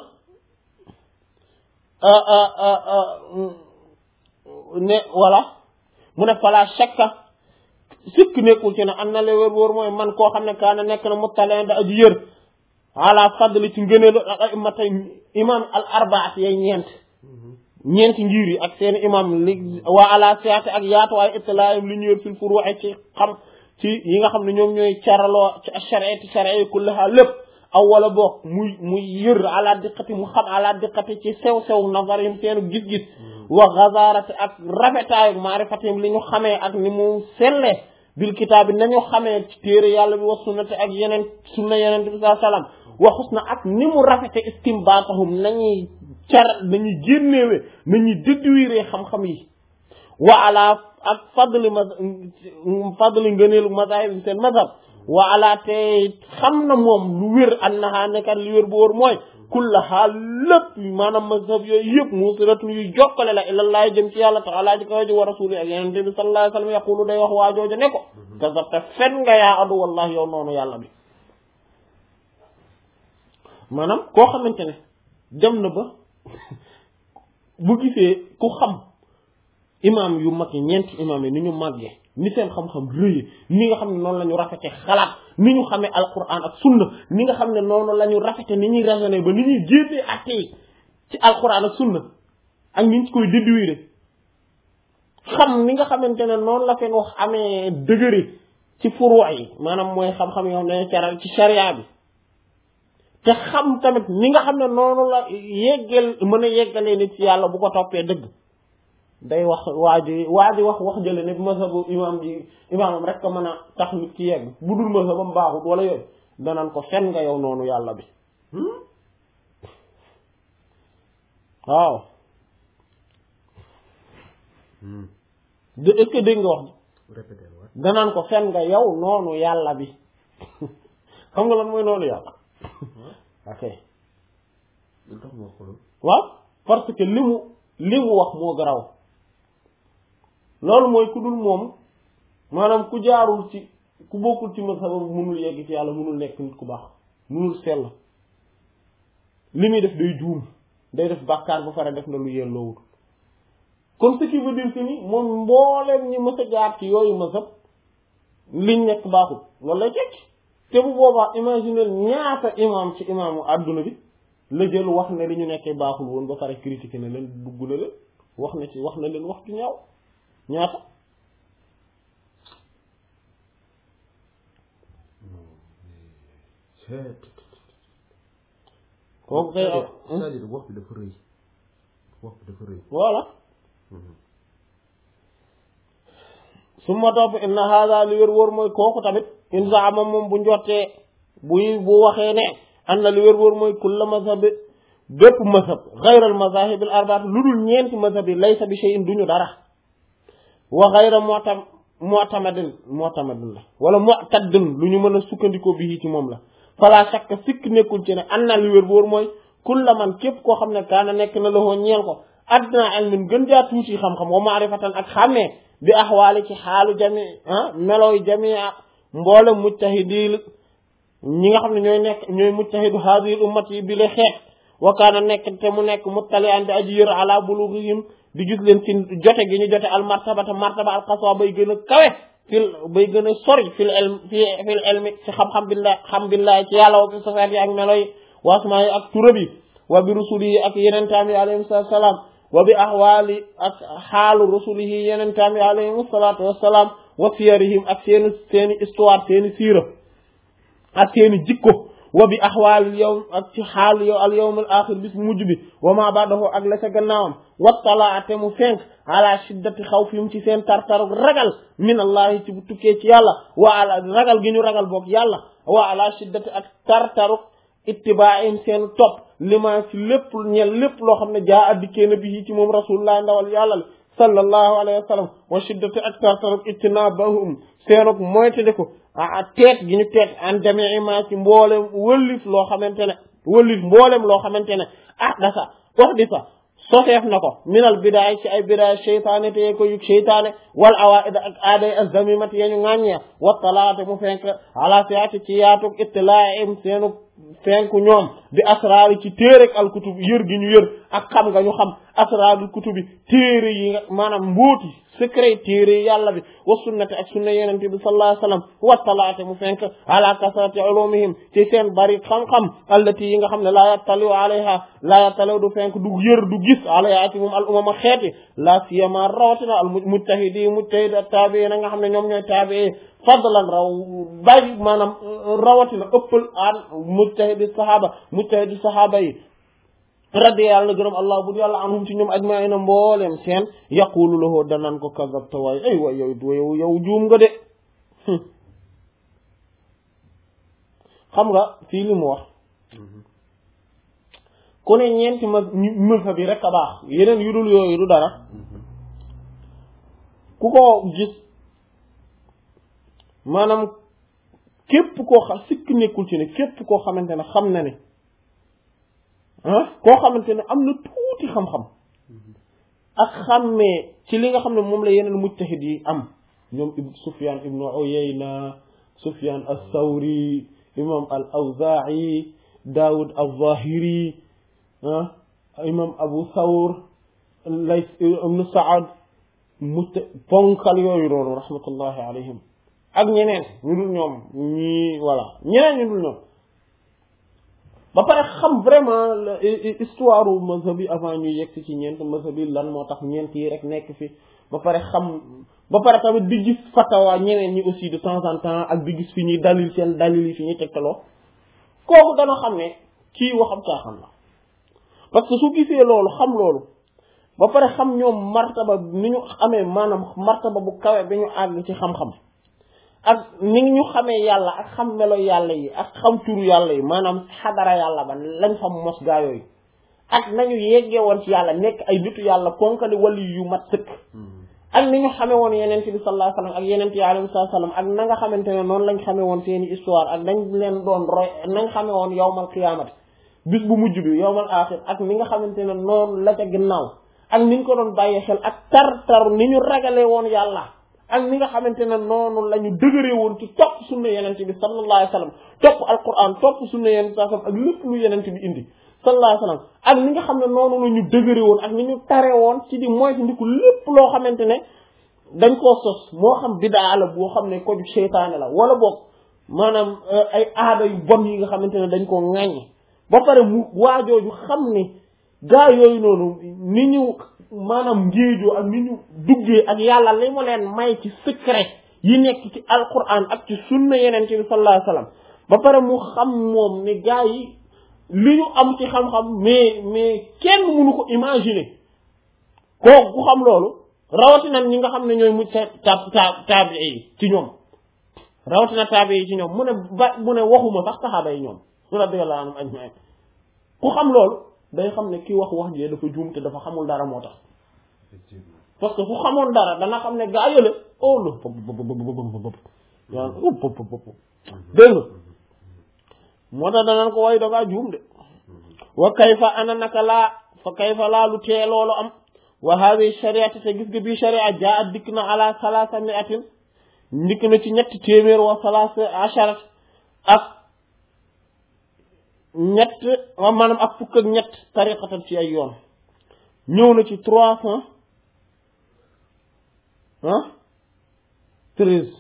ne voilà mu ne fala shakka sikk nekkul ci ne am na le wóor mooy man koo xam ne kaana nekk na muttaleen da aji yër ala fadli ci ngëneelu ak ay imam al arbaat yay ñeenti ngir yi ak seen imam li waa ala siyaate ak yaatuwaay ittilaayam li ñu yor fil furu'i ci xam ci yi nga xam ne ñoom ñooy caraloo ci shari'i kullaha lépp aw wala boog muy yër ala diqati mu xam ala diqati ci sew nazarim seen gis-gis wa ghazarati ak rafetaayu maarifatim li ñu xamee ak ni mu selle bil kitaabi nañu xamee ci téere yàlla bi wa sunnati ak yeneen sunna yeneen bi sallallahu alayhi wasallam wa husna ak ni mu rafete istimbaatahum nañuy génneewe nañuy déduire xam-xam yi wa ala ak fadli ngëneelu mazahib seen mazhab wa ala te xam na moom lu wér annaha nekkat lu wér bu wóor mooy kullaha lépp maanaam mazhab yooyu yëpp musiratun yuy jokkale la ilallaah jëm ci yàlla ta'ala ji kaw ji wa rasuli ak yeneen bi sallallahu alayhi wasallam yaqulu day wax waa jooju ne ko kasabta fen nga yaa adu wallahi yow noonu yàlla bi maanaam koo xamante ne dem na ba bu gisee ku xam imam yu mag yi ñeenti imam yi ni ñu màggee ni seen xam-xam rëye ni nga xam ne noonu la ñu rafete xalaat ni ñu xamee alquran ak sunna ni nga xam ne noonu la ñu rafete ni ñuy raisonné ba ni ñuy génnee atte yi ci alquran ak sunna ak ni ñu ci koy déduire xam ni nga xamante ne noonu la seen wax amee dëgëre ci furu yi maanaam mooy xam-xam yoo xam ne caral ci sharia bi te xam tamit ni nga xam ne noonu la mën a yeggalee nit ci yàlla bu ko toppee dëgg day wax waa ji wax jële ne mazhabu imaamam rek ko mën a tax nit ki yegg bu dul mazhabam baaxut wala yooyu danaan ko fen nga yow noonu yàlla bi waaw est-ce que dégg nga wax danaan ko fen nga yow noonu yàlla bi xam nga lan mooy noonu yàlla ok waaw parce que li mu wax moo garaw loolu mooy ku dul moom maanaam ku jaarul ci ku bokkul ci mazhabam mënul yegg ci yàlla mënul nekk nit ku baax mënul sell li muy def day juum day def bàkkaar ba pare def na lu yelloowul kon ce qui veut dire que ni moom mbooleem ñi mës a jaar ci yooyu mazhab liñ nekk baaxul loolu lay tekki te bu boobaa imaginer ñaata imam ci imaamu adduna bi la jël wax ne li ñu nekkee baaxul woon ba pare critiquer na leen dugg na leen wax na leen wax ju ñaaw ñaata kooku kay c'est-à-dire wax bi dafa rëy voilà su ma topp inna hada li wér wóor mooy kooku tamit in zaama moom bu njottee bu waxee ne an na li wér wóor mooy kulla mazhab bépp mazhab xayral mazahib al arbaat lu dul ñeenti mazhab yi laysa bi shay'in duñu dara wa xayra mu'tamadin la wala mu'taddin lu ñu mën a sukkandikoo bi ci moom la fala shakka sikk nekkul ci ne an na li wér wóor mooy kulla man képp koo xam ne kaana nekk na loxoo ñeel ko adna ilmin gën jaa tuuti xam-xam wa maarifatan ak xàmmee bi axwaali ci xaalu jami melooy jamia mboole mujtahidi ñi nga xam ne ñooy mujtahidu haadihi ummat yi bi le xeet wa kaana nekk te mu nekk muttali an di aji yër ala bulughihim di gis leen ci jote gi ñu jote al martaba al qaswa bay gën a kawe bay gën a sori fil ilmi ci xam-xam billahi ci yàlla wa fi sifaat yi ak melo yi wa asmaa yi ak turab yi wa bi rusuli yi ak yenentaam yi alayhim salaam wa bi ahwaali ak xaalu rusulihi yenentaam yi alayhim salaatu wassalaam wa siyarihim ak seeni histoire seeni siira ak seeni jikko wa bi ahwaal yow ak ci xaal yow al yawm al axir bis mujj bi wa ma ba'dahu ak la ca gannaawam wattalaate mu fenk ala shiddati xawfihim ci seen tartarug ragal min allahi ci bu tukkee ci yàlla wa ala ragal gi ñu ragal boog yàlla wa ala shiddati ak tartarug ittibaa'im seen topp lima ci lépp loo xam ne jaa addikkee na bi ci moom rasulullah ndawal yàlla la sallallahu alayhi wa sallam wa shiddati ak tartarug ijtinaabahum seenug moytandi ko teet gi ñu teet an jamii ma ci mboolem wëllif loo xamante ne dasa wax di sa soseef na ko minal bidaay ci ay bidaay seytaane te ko yug seytaane wal awaida ak aaday azamimati yañu ŋàññee wattalaate mu fenk ala siyaati ci yaatug ittilaaim seenu fenku ñoom bi asraari ci téerek al kutub yër gi ñu yër ak xam nga ñu xam asraarul kutubi téere yi nga maanaam mbóoti secret téere yàlla bi wa sunnati ak sunna yenente bi sallallahu alayhi wasallam wattalaate mu fenk ala kasrati ulumihim ci seen bari xam-xam allati yi nga xam ne laa yattaliu du fenk du yër du gis alayha ci moom al umama xeeti la siyama rawatina al mujtahid at-tabi'in nga xam ne ñoom ñooy tabi'i fadlan bàyyi maanaam rawatina ëppal aan mujtahidi sahaaba yi radi yàlla gërëm allah bur yàlla anhum ci ñoom ajmaina mbooleem seen yaqulu lahu danan ko kazabta waay ay waay yow juum nga de xam nga fii li mu wax ku ne ñeenti mazhab bi rek a baax yeneen yu dul yooyu du dara ku ko gis maanaam képp koo xam sikk nekkul ci ne képp koo xamante ne xam na ne koo xamante ne am na tuuti xam-xam ak xàmmee ci li nga xam ne moom la yeneen mujtahid yi am ñoom Sufyan ibnu Uyayna Sufyan as-Sawri imam al-Awza'i Dawud az-Zahiri imam Abu Thawr Layth ibnu Sa'ad ponkal yooyu loolu rahmatullahi alayhim ak ñeneen ñu dul ñoom ñeneen ñu dul ñoom ba pare xam vraiment histoire mazhab yi avant ñu yegg ci ñeent mazhab yi lan moo tax ñeent yi rek nekk fi ba pare tamit di gis fatawa ñeneen ñi aussi de temps en temps ak di gis fi ñuy dalil seen dalil yi fi ñuy tegtaloo kooku dana xam ne kii waxam caaxaan la parce que su gisee loolu xam loolu ba pare xam ñoom martaba ni ñu amee maanaam martaba bu kawe bi ñu àgg ci xam-xam ak ni ñu xamee yàlla ak xam melo yàlla yi ak xam turu yàlla yi maanaam xadara yàlla ba lañ fa mos gaa yooyu ak nañu yeggee woon ci yàlla nekk ay nitu yàlla ponkali wali yu mat sëkk ak ni ñu xamee woon yeneen bi sallallahu alayhi wasallam ak yeneen yi alayhi wasallam ak na nga xamante ne noonu lañ xamee woon seeni histoire ak dañ leen doon roy nañ xamee woon yawmal qiyaamati bis bu mujj bi yawmal aaxir ak ni nga xamante ne noonu la ca ginnaaw ak ni ñu ko doon bàyyee xel ak tar ni ñu ragalee woon yàlla ak ni nga xamante ne noonu la ñu dëgëree woon ci topp sunna yenente bi sallallahu alayhi wasallam topp alquran topp sunna yenente bi ak lépp lu yenente bi indi sallallahu alayhi wasallam ak ni nga xam ne noonu la ñu dëgëree woon ak ni ñu tare woon ci di moytu ndiku lépp loo xamante ne dañ koo sos moo xam bidaa la boo xam ne ko seytaane la wala boog maanaam ay aada yu bon yi nga xamante ne dañ koo ŋàññi ba pare mu waajooju xam ne gaa yooyu noonu ni ñu maanaam ngéejoo ak ni ñu duggee ak yàlla li mu leen may ci secret yi nekk ci alquran ak ci sunna yeneen ci bi sallallahu alayhi wasallam ba pare mu xam moom ne gaa yi li ñu am ci xam-xam mais kenn mënu ko imaginer kooku ku xam loolu rawatina ñi nga xam ne ñooy mujj taabi yi ci ñoom rawatina taabi yi ci ñoom mu ne waxuma sax saxaaba yi ñoom radiyallahu anhum ajma'in ku xam loolu day xam ne kii wax jee dafa juum te dafa xamul dara moo tax parce que fu xamoon dara dana xam ne gaa yële oh la dégg nga moo tax danaan ko way dangaa juum de wa kayfa ana naka laa fa kayfa laa lu tee loolu am wa hadi shariati te gis nga bii sharia jaa dikk na ala salaasa miatin dikk na ci ñetti téeméer wa salaasa asharat ak ñett maanaam ak fukk ak ñett tariqatan ci ay yoon ñëw na ci 313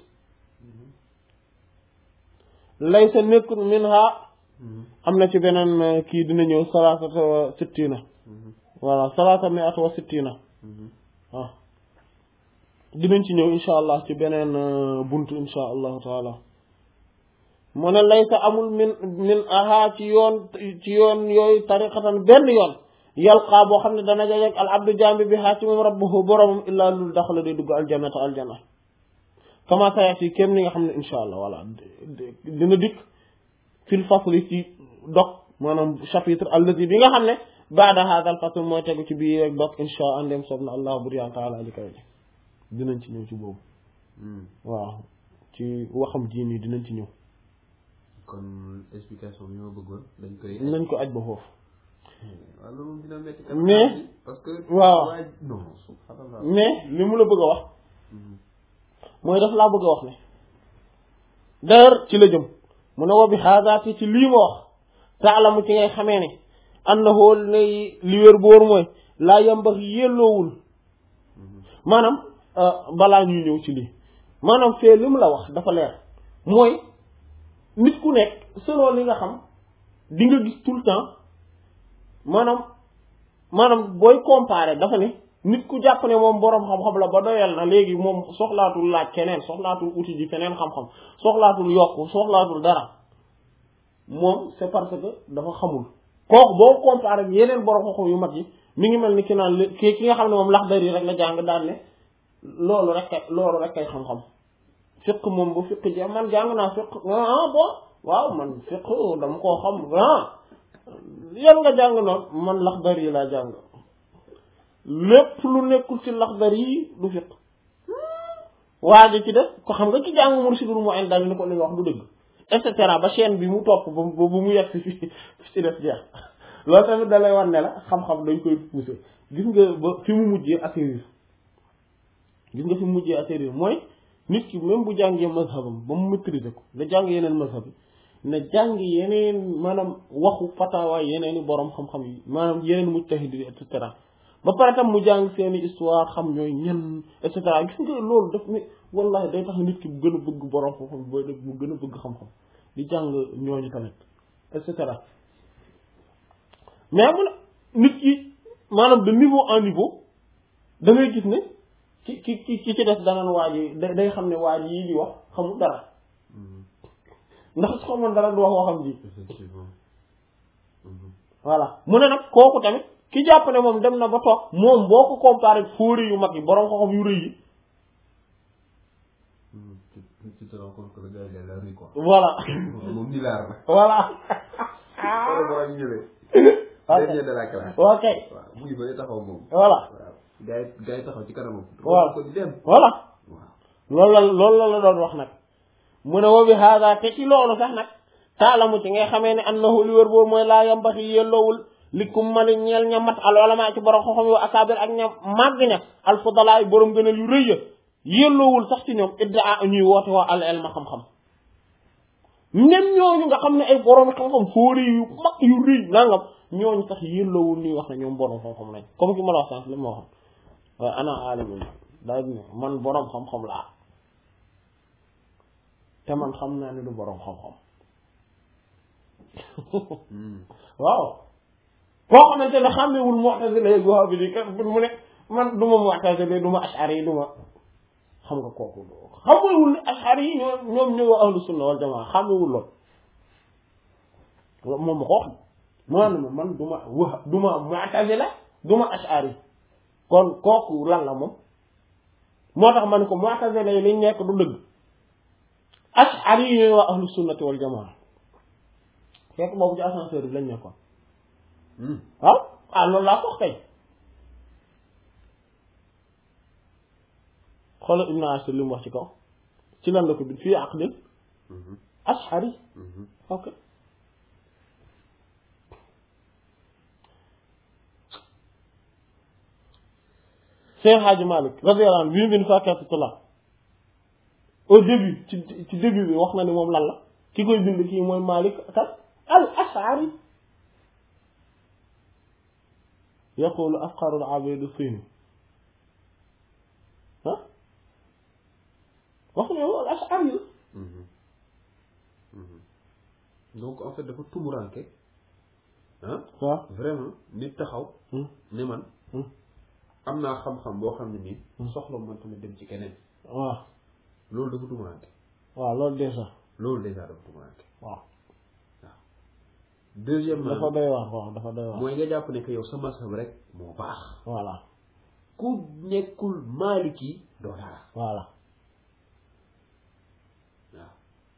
laysa nekkul minha am na ci beneen kii dina ñëw salaasata wa sittina voilà salaasa mi'at wa sittina waaw dinañ ci ñëw insha allah ci beneen buntu insha allahu taala mu ne laysa amul min aha ci yoon yooyu tariqatan benn yoon yalqaa boo xam ne dana jajeg al abdu jambi bi haa ci moom rabbuhu boromam illaa lul daxala day dugg aljannata aljanna kama sayati kéem ni nga xam ne insha allah voilà dina dikk fil fasli ci dog maanaam chapitre allati bi nga xam ne baada hada al fasl mooy tegu ci bii rek dog insha allah ndem soob na allah bur taala li kaw dinañ ci ñëw ci boobu waaw ci waxam ji nii dinañ ci ñëw kon explication bi ma bëggoon nañ ko aj ba foofu waaw loolu moom dina metti mais parce que waaw non subhanallah mais li mu la bëgg a wax mooy daf laa bëgg a wax ne d'ailleurs ci la jëm mu ne wa bi xaagaati ci lii ma wax taalamu ci ngay xamee ne annahu li wér boor mooy laa yambax yelloowul maanaam balaa ñuy ñëw ci lii maanaam fee li mu la wax dafa leer mooy nit ku nekk selon li nga xam di nga gis tout le temps maanaam booy comparer dafa ne nit ku jàpp ne moom boroom xam-xam la ba doyal na léegi moom soxlaatul laaj keneen soxlaatul uti ji feneen xam-xam soxlaatul yokk soxlaatul dara moom c'est parce que dafa xamul kooku boo comparer ak yeneen boroom xam-xam yu mag yi mi ngi mel ni ki naan ki nga xam ne moom Laxdari rek la jàng daan ne loolu rek kay xam-xam fiq moom bu fiq ji man jàng naa fiq bon waaw man fiq dama koo xam yan nga jàng noonu man Laxdari yi laa jàng lépp lu nekkul ci Laxdari yi du fiq waa ji ci def ko xam nga ci jàng Mursidul Mu'in daal ni ko li nga wax du dëgg et cetera ba chaîne bi mu topp ba mu yegg si fi ci def jeex loolu tamit da lay wan ne la xam-xam dañ koy pousser gis nga ba fi mu mujjee atterrir mooy nit ki même bu jàngee mazhabam ba mu maîtriser ko da jàng yeneen mazhab yi na jàng yeneen maanaam waxu fatawa yeneen i boroom xam-xam yi maanaam yeneen mujtahid yi et cetera ba pare tam mu jàng seeni histoire xam ñooy ñen et cetera gis nga loolu daf ni wallahi day tax nit ki bu gën a bëgg boroom xam-xam booy def mu gën a bëgg xam-xam di jàng ñooñu tamit et cetera mais mu ne nit ki maanaam de niveau en niveau da ngay gis ne ki ci des danaan waa ji day xam ne waa ji yi di wax xamul dara ndax su xamoon dara du wax waxam ji voilà mu ne nag kooku tamit ki jàpp ne moom dem na ba toog moom boo ko comparé fóori yu mag yi boroom xam-xam yu rëy yi voilà voilà ok voilà gaa yi taxaw ci kanamam. voilà ko di dem. voilà. loolu la doon wax nag mu ne wa bi hada te ci loolu sax nag taalamu ci ngay xamee ne annahu li wër boobu mooy laa yambaxi yelloowul likum mali ñeel ña mat al ulama ci borom xam-xam yu akabir ak ña màgg ña al fudala borom gënal yu rëy ya yelloowul sax ci ñoom iddaa ñuy woote waa al ilma xam-xam même ñooñu nga xam ne ay borom xam-xam fóori yu mag yu rëy nangam ñooñu sax yelloowul ñuy wax ne ñoom borom xam-xam lañ comme ki ma la wax sànq li ma waxoon waaw ana aalimun daal ne man boroom xam-xam laa te man xam naa ne du boroom xam-xam waaw koo xamante ne xàmmewul mu'tazila yi gox bi di kat mu ne man du ma mu'tazila du ma ash'ari yi du ma xam nga kooku xamewul ne ash'ari yi ñoom ñoo waa ahlu sunna wal jamaa xàmmewul lool moom ma ko wax maanaam man du ma mu'tazila du ma ash'ari kon kooku lan la moom moo tax ma ne ko mu'tazila yi liñ nekk du dëgg ash'ari yi ñooy waa ahlu sunnati wal jamaa fekk boobu ci ascenseur bi lañ nekkoon waaw loolu laa ko wax tey xoolal Ibn Ashur li mu wax ci kaw ci lan la ko bind fii aqdil ash'ari ok Cheikh Hadji Malick radiyallahu anhu bi mu bind Fakihatullah au début ci début bi wax na ni moom lan la ki koy bind kii mooy Malik kat al ash'ari yaqulu afqarul abid sini wax na al ash'ari donc en fait dafa tumuranke waaw vraiment nit taxaw ni man am naa xam-xam boo xam ne nii soxla man tamit dem ci keneen waaw loolu dafa tumuranke waaw loolu déjà dafa tumuranke waaw deuxièmement dafa doy waar waaw dafa doy waar mooy nga jàpp ne que yow sa mazhab rek moo baax voilà ku nekkul maliki doo dara voilà waaw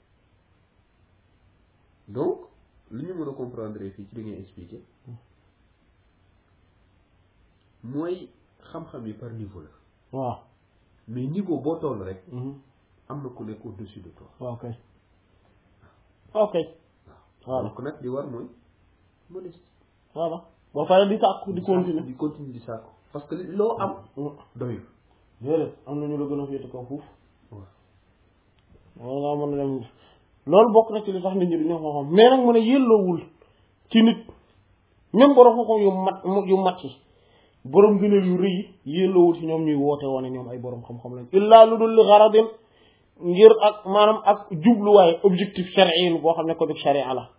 donc li ñu mën a comprendre fii ci li ngay expliquer mooy xam-xam yi par niveau la waaw mais niveau boo toll rek am na ku nekk au-dessus de toi ok waaw donc nag di war mooy modeste voilà boo paree di sàkku di continuer di sàkku parce que loo am doyul déedéet am na ñu la gën a féete kaw fuuf waaw wala ngaa mën a dem loolu bokk na ci li tax nit ñi du ñoo xam mais nag mu ne yelloowul ci nit même borom xam-xam yu mat yi borom gënal yu rëy yelloowul ci ñoom ñuy woote woone ñoom ay borom xam-xam lañ illaa lu dul li xaradin ngir ak maanaam ak jubluwaay objectif shar'i boo xam ne ko def sharia la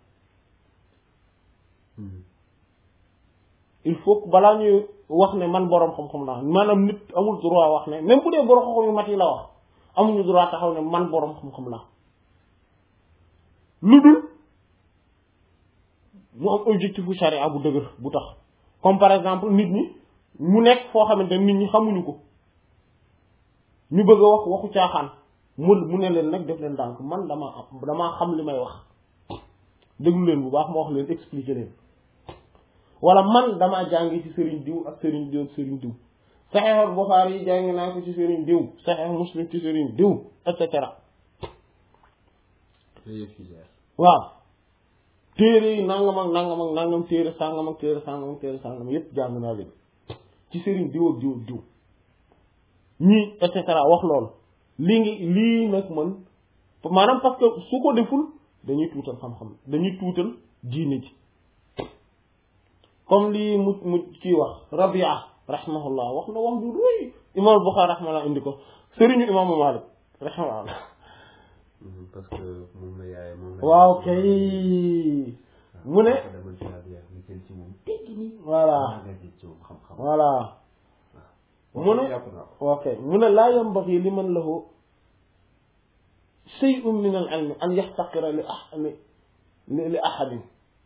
il faut que balaa ñuy wax ne man borom xam-xam la maanaam nit amul droit wax ne même bu dee borom xam-xam yu mat yi la wax amuñu droit taxaw ne man borom xam-xam la lu dul mu am objectif bu sharia bu dëgër bu tax comme par exemple nit ñi mu nekk foo xamante nit ñi xamuñu ko ñu bëgg a wax waxu caaxaan mu ne leen nag def leen ndànk man damaa xam li may wax déglu leen bu baax ma wax leen expliquer leen wala man damaa jàngi ci sëriñ diw ak sëriñ diw ak sëriñ diw Sahih Bukhari yi jàngi naa ko ci sëriñ diw Sahih Muslim ci sëriñ diw et cetera waaw téere yi nangam ak nangam téere sàngam ak téere sàngam ak téere sàngam yépp jàng naa leen ci sëriñ diw ak diw ak diw ñii et cetera wax loolu lii nag man maanaam parce que su ko deful dañuy tuutal xam-xam dañuy tuutal diine ji comme lii mu kii wax Rabia rahimahullah wax na wax ju rëy imam Bukhari rahimahullah indi ko sëriñu imaamu Malik rahimahullah parce que moom la yaay moom la waaw kay mu ne voilà mu ne ok mu ne laa yanbaghi liman lahu shay'un min al-ilm an yahtaqira li ahadin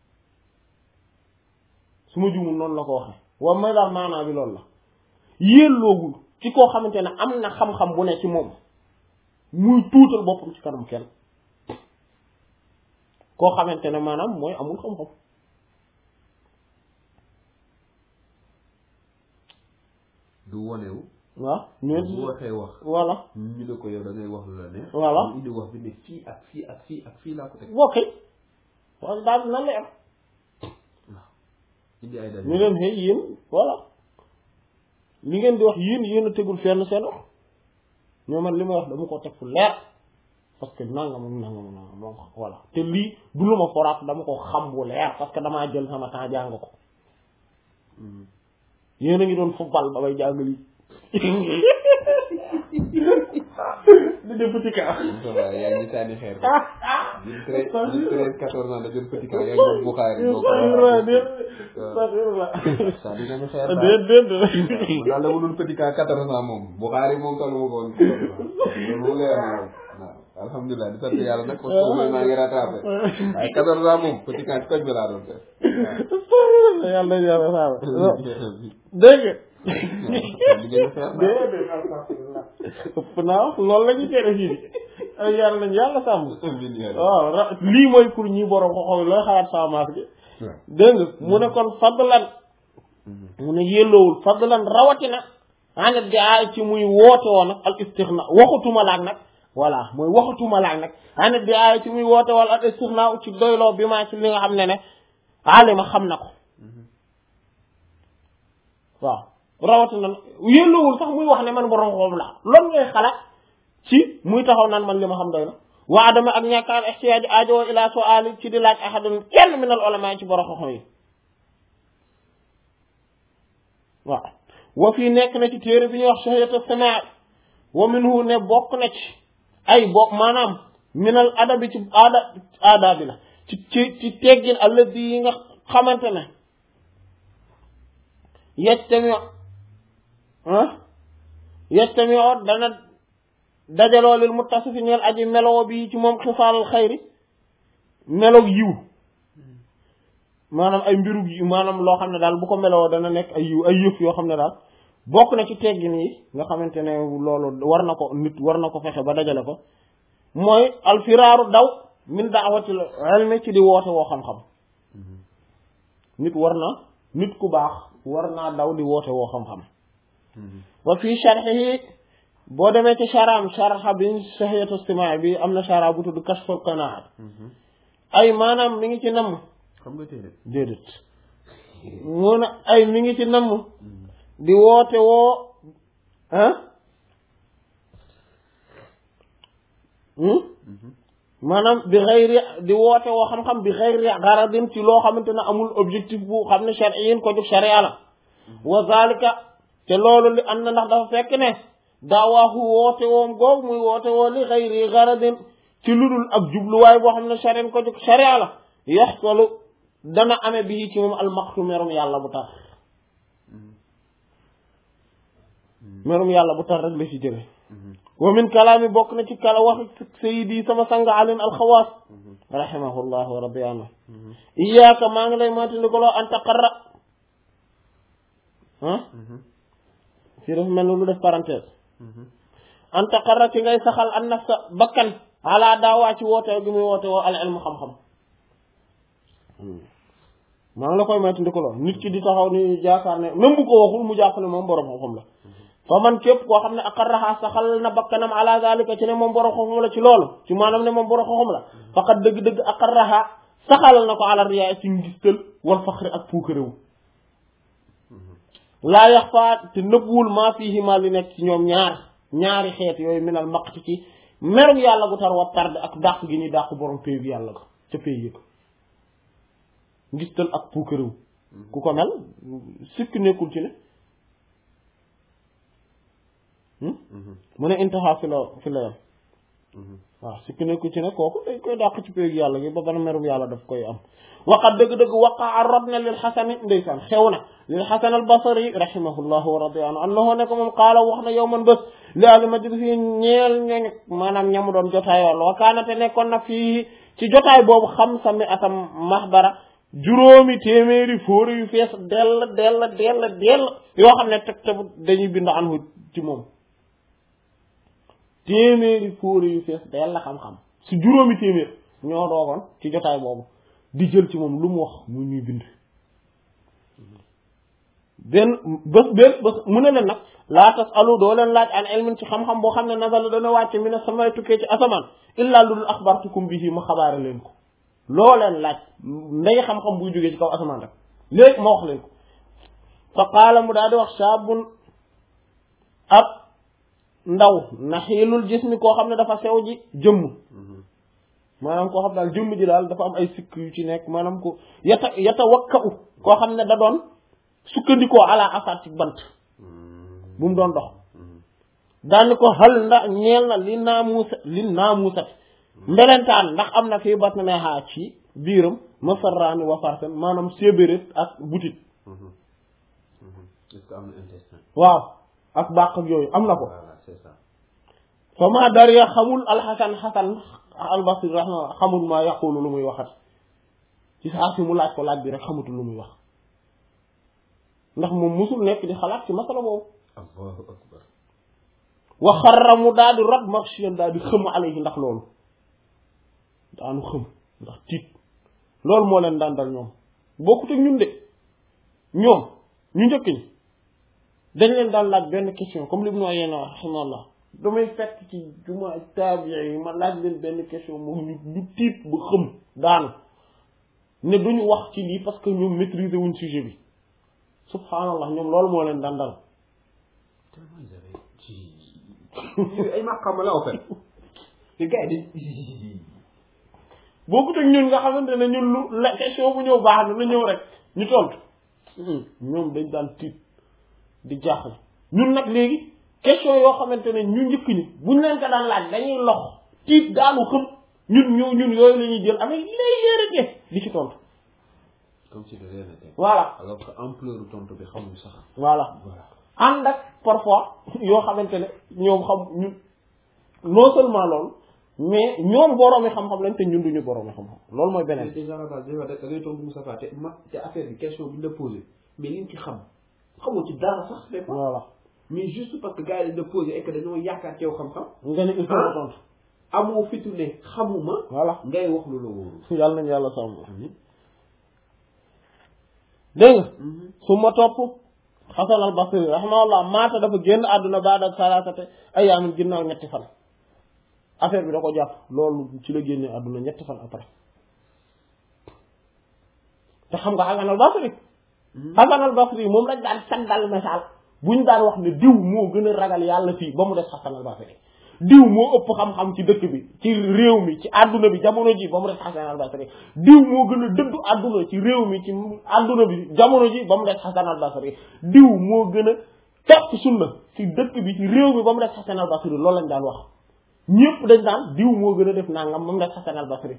su ma juumul noonu la ko waxee waaw may daal maanaa bi loolu la yelloogul ci koo xamante ne am na xam-xam bu ne ci moom muy tuutal boppam ci kanam kenn koo xamante ne maanaam mooy amul xam-xam du wonewu waaw ñu bu waxee wax voilà ñu ne ko yow da ngay wax lu la neex voilà indi wax bi ne fii ak fii ak fii ak fii laa ko teg ok waaw daal na leer indi ay dalil ñu leen xëy yéen voilà li ngeen di wax yéen a tegul fenn seen wax ñoo man li may wax dama ko teg fu leer parce que nangam donc voilà te lii du lu ma foraat dama ko xam bu leer parce que damaa jël sama temps jàng ko yéen a ngi doon football ba bay jàng lii di def petit cas. yaa ngi sànni xeer ba. 13 14 ans da jël petit cas yaa ngi Bukhari boo ko sànni nañu xeer daal la mënul petit cas 14 ans moom Bukhari moom tollu ma ko woon moom leer na moom waaw alhamdulilah di sant yàlla nag parce que maa ngi rattrapé waaye 14 ans moom petit cas koñ bi laa doon def yàlla saaba dégg ëpp naa wax loolu la ñu tere fii ay yàlla nañ yàlla sàmm waaw lii mooy pour ñi borom xoxow looy xalaat sama maas gi dégg nga mu ne kon fadlan mu ne yelloowul fadlan rawatina anit di ay ci muy woote woon nag al istixna waxutuma laak nag voilà mooy waxutuma laak nag anit di ay ci muy woote woon al istixna ci doyloo bi maa ci li nga xam ne alima xam na ko waaw rawatina yelloowul sax muy wax ne man borom xoxow la loolu ngay xalaat ci muy taxaw naan man li ma xam doy na waa dama ak ñàkkaan ihtiyaaj aajo ila su'aali ci di laaj ahadun kenn min al ulama ci borom xoxow yi waaw wa fii nekk na ci téere bi ñuy wax shahiyatu samaa wa minhu ne bokk na ci ay bokk maanaam minal adabi ci aada bi la ci teggin alladi yi nga xamante ne yajtami dana dajaloo lil muttasifi ñeel aji meloo bi ci moom xifaalal xayri meloog yiw maanaam ay mbiru maanaam loo xam ne daal bu ko meloo dana nekk ay yiw ay yëf yoo xam ne daal bokk na ci teggin yi nga xamante ne loolu war na ko nit war na ko fexe ba dajale ko mooy alfiraaru daw min da'watil ilmi ci di woote woo xam-xam nit ku baax war naa daw di woote woo xam-xam wa fii sharhihi boo demee ci sharha bi sahihatu istimaa bi am na sharha bu tudd kashful qanaat ay maanaam mi ngi ci namm xam nga téere déedéet mu ne ay mi ngi ci namm di woote woo maanaam bi xayri di woote woo xam-xam bi xayri garadin ci loo xamante ne amul objectif bu xam ne shar'iyyin ko jóg sharia la wa zalika te loolu li am na ndax dafa fekk ne daawaahu woote woom googu muy woote woo li xayri garadin ci ludul ak jubluwaay boo xam ne sharia ko jóg sharia la yaxsalu dana amee bi ci moom almaqtu merum yàlla bu tar merum yàlla bu tar rek la ci jële wa min kalaami bokk na ci kala wax sayidi sama sang alin alxawaas rahimahullah wa rabbi anhu iyaaka maa ngi lay moytandikuloo an taqarra fii dafa mel ni lu def parenthèse an taqarra ci ngay saxal an nafsa bakkan ala daawaa ci woote gi muy woote woo al ilmu xam-xam maa ngi la koy moytandikuloo nit ki di taxaw ni jaakaar ne même bu ko waxul mu jàpp ne moom borom xam-xam la fa man képp koo xam ne aqarraha saxal na bakkanam ala zalika ci ne moom borom xam-xam la ci loolu ci maanaam ne moom borom xam-xam la faqat dëgg-dëgg aqarraha saxalal na ko ala riyaa ci ngistal wal faxri ak puukaréew laa yaxfa te nëbbuwul maa fiihi ma li nekk ci ñoom ñaari xeet yooyu minal maqti ci merum yàlla gu tar wa tarde ak dàq gi ñuy dàq borom pay bi yàlla ko ca pay yi ko ngistal ak puukaréew ku ko mel sikki nekkul ci ne mu ne intaha fi la yam waaw sikki nekku ci ne kooku dañ koy dàq ci péeg yàlla gi ba bana merum yàlla daf koy am waqat dëgg-dëgg waqaa rod na lil xasani ndeysaan xew na lil xasan al basri rahimahullahu wa radiya anhu annahu ne ko moom qaala wax na yow man bés li ali majlisi ñeel ñooñu maanaam ñamu doon jotaayool wa kaanate nekkoon na fii ci jotaay boobu xam sami atam maxbara juróomi téeméeri fóori yu fees dell yoo xam ne teg tabu dañuy bind anhu ci moom téeméeri fóori yu fees dell la xam-xam si juróomi téeméer ñoo doogoon ci jotaay boobu di jël ci moom lu mu wax mu ñuy bind benn bés mu ne leen nag laa tasalu doo leen laaj an ilmin ci xam-xam boo xam ne nazala dana wàcce mi ne samay tukkee ci asamaan illaa lu dul axbartukum bihi ma xabaare leen ko loo leen laaj ndey xam-xam buy jógee ci kaw asamaan rek léegi ma wax leen ko fa qaala mu daal di wax saabun ab ndaw naxiilul jismi koo xam ne dafa sew ji jëmm maanaam koo xam daal jëmm ji daal dafa am ay sikk yu ci nekk maanaam ko yata wakka u koo xam ne da doon sukkandikoo ala asaat ci bant bu mu doon dox daan ko xal ndax ñeel na li naamuusat mbelentaan ndax am na fii bat na ne xaa ci biiram masarraani wa farsen maanaam sébéret ak butit est-ce que am na intestin waaw ak bàq ak yooyu am na ko voilà c'est ça fa ma dariya xamul alxasan xasan albasri rahma xamul ma yaqulu lu muy waxat ci saa si mu laaj ko laaj bi rek xamatul lu muy wax ndax moom musul nekk di xalaat ci masala boobu allahu akbar wa xarra mu daal di rot marshiyan daal di xëm alayhi ndax loolu daanu xëm ndax tiit loolu moo leen daan dal ñoom bokkut ak ñun de ñoom ñu njëkk ñi dañ leen daan laaj benn question comme li mu noo yéena wax rahimahullah damay fekk ci juma tabiya yi ma laaj leen benn question moom ñu tiit ba xëm daanu ne duñu wax ci lii parce que ñoom maîtriser wuñ sujet bi subhanallah ñoom loolu moo leen daan dal ay maqam la en fait te gars yi bokkut ak ñun nga xamante ne ñun lu la question bu ñëw baax na ñëw rek ñu tontu ñoom dañ daan tiit di jaaxle ñun nag léegi question yoo xamante ne ñu njëkk ñi buñ leen ko daan laaj dañuy lox tiit daanu xëm ñun yooyu la ñuy jël avec légèreté di ci tontu. comme si de rien n'était. voilà alors que ampleur tontu bi xamuñu sax. voilà ànd ak parfois yoo xamante ne ñoom xam ñun non seulement loolu mais ñoom boroomi xam-xam lañ te ñun duñu boroomi xam-xam loolu mooy beneen. déjà la base da ngay tontu Moustapha te affaire bi question bi ñu la posé mais li nga ci xam xamoo ci dara sax des fois. voilà mais juste parce que gars yi dañ la posé et que dañoo yaakaar ci yow xam-xam. nga ne il faut nga tontu. amoo fitu ne xamuma. voilà ngay wax lu la wóorul. yàlla nañu yàlla sàmm. dégg nga. su ma topp Hasan al-Basri rahimahullah maata dafa génn àdduna baada salaasati ayyaamin ginnaaw ñetti fan. affaire bi da ko jàpp loolu ci la génnee àdduna ñetti fan après. te xam nga Hasan al-Basri. Hasan al-Basri moom lañ daan sandal misaal buñ daan wax ne diw moo gën a ragal yàlla fii ba mu des Hasan al-Basri. diw moo ëpp xam-xam ci dëkk bi ci réew mi ci àdduna bi jamono ji ba mu des Hasan al-Basri diw moo gën a dëddu àdduna ci réew mi ci àdduna bi jamono ji ba mu des Hasan al-Basri diw moo gën a topp sunna ci dëkk bi ci réew mi ba mu des Hasan al-Basri loolu lañ daan wax ñëpp dañ daan diw moo gën a def nangam ba mu des Hasan al-Basri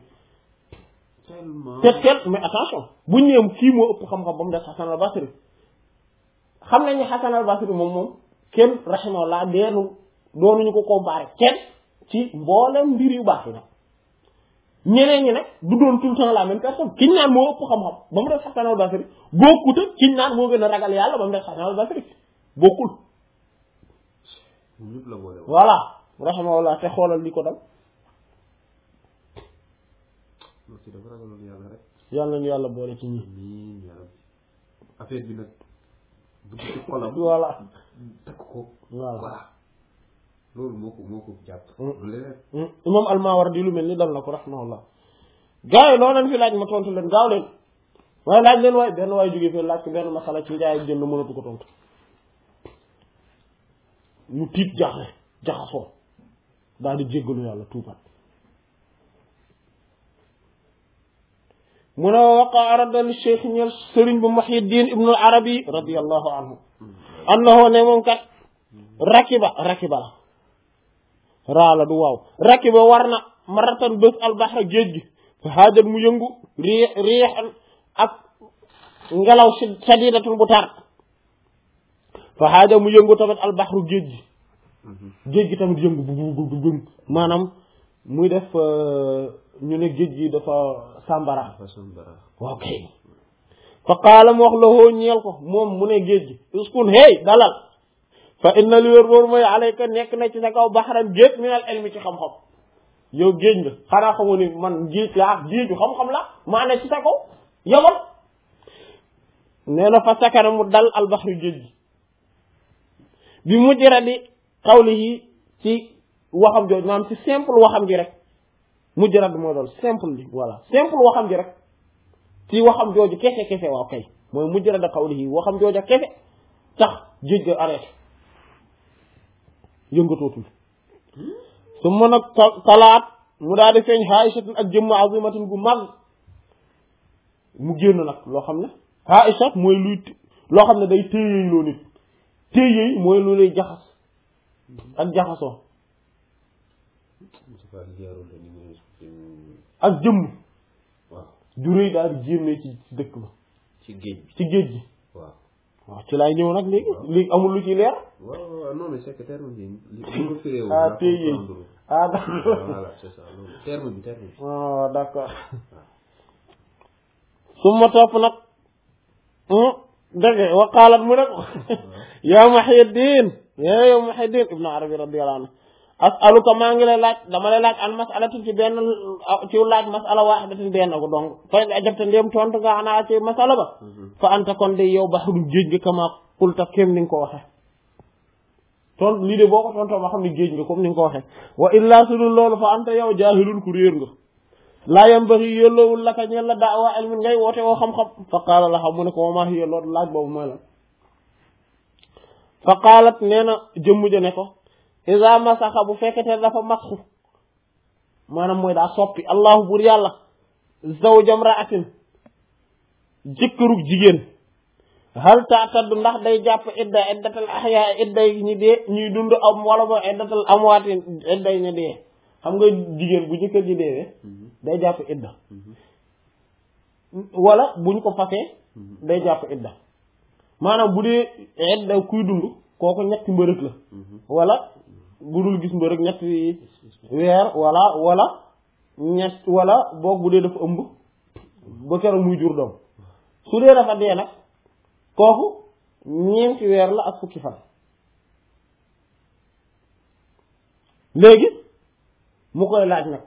te mais attention bu ñëwee kii moo ëpp xam-xam ba mu des Hasan al-Basri xam nañu Hasan al-Basri moom kenn rahimahullah doonuñu ko comparé kenn ci mboolem mbir yu baax yi nag ñeneen ñi nag du doon tout le temps la même personne kiñ naan moo ëpp xam-xam ba mu def Hasan al-Basri bokkut ak kiñ naan moo gën a ragal yàlla ba mu def Hasan al-Basri bokkul. voilà rahimahullah te xoolal li ko dal. yàlla nañu yàlla boole ci ñi. affaire bi nag dugg ci xolam. voilà. takk ko. voilà. loolu moo ko jàpp. imam al-Mawardi lu mel ni dal na ko rahimahullah gars yi loo leen fi laaj ma tontu leen gaaw leen waaye laaj leen waaye benn waaye jógee fii laaj ko benn masala ci njaay ak jënd mënatu ko tontu mu tiit jaaxle jaxasoo daal di jéggalu yàlla tuubaat mu ne waqa arada li cheikh ñel sëriñ bu Muhyiddin ibnu al-Arabi radiyallahu anhu annahu ne moom kat rakiba la raala du waaw rakiba war na maratan bés albahra géej gi fa haajat mu yëngu riixan ak ngelaw sadidatun bu tar fa haajat mu yëngu tamit albahru géej gi tamit yëngu bu maanaam muy def ñu ne géej gi dafa sàmbara waaw kay fa qaala mu wax la hoo ñeel ko moom mu ne géej gi uskun hey dalal fa inna li wér booru mooy alayka nekk na ci sa kaw baxaran géej minal ilmi ci xam-xam yow géej nga xanaa xamoo ni man géej laa géeju xam-xam la maa ne ci sa kaw yowal nee na fa sakana mu dal albaxru géej gi bi mujradi qawlihi ci waxam jooju maanaam ci simple waxam ji rek mujrad mooy loolu simple bi voilà simple waxam ji rek ci waxam jooju kese waaw kay mooy mujrad qawlihi waxam jooju kese tax géej ga arrêté yëngatootul su mën a talaat mu daal di feeñ Aïshatun ak jëmm azimatin gu mag mu génn nag loo xam ne Aïshat mooy luy loo xam ne day téyeey loo nit téyeey mooy lu lay jaxas ak jaxasoo ak jëmm ju rëy daal di génnee ci dëkk ba ci géej gi waaw ci laay ñëw nag léegi amul lu ci leer waaw non mais c'est que terme bi li ko firé wu d'accord voilà c'est ça loolu terme bi waaw d'accord su ma topp nag dëgg wa qaalat mu ne ko yaa Muhyiddin yow Muhyiddin Ibn Arabi radiyallahu anhu as'aluka maa ngi lay laaj dama lay laaj an mas'alatin ci benn ci laaj mas'ala waahidatin benn ko donc fa ajabta ndéem tontu nga xanaa ci mas'ala ba fa anta kon de yow bahrul géej nga kama qulta kéem ni nga ko waxe ton lii de boo ko tontoo ma xam ne géej nga comme ni nga ko waxe wa illaa sudul loolu fa anta yow jaahilun ku réer nga laa yambaghi yelloowul laka ñel la da'wa ilmin ngay woote woo xam-xam fa qaala la xam mu ne ko wa maa hiya loolu laaj boobu mooy la fa qaalat nee na jëmm ja ne ko iza masaxa bu fekkete dafa masxu maanaam mooy daa soppi allahu bur yàlla zawjam ra'atin jëkkërug jigéen hal ta'taddu ndax day jàpp iddatal ahya idday ñi dee ñuy dund am wala bo iddatal amwaati idday ñi dee xam nga jigéen bu jëkkër ji deewee day jàpp idda wala buñ ko fasee day jàpp idda maanaam bu dee idda kuy dund kooku ñetti mbërëg la wala bu dul gis mbërëg ñetti weer wala ñett wala boog bu dee dafa ëmb ba keroog muy jur doom su dee dafa dee nag kooku ñeenti weer la ak fukki fan léegi mu koy laaj nag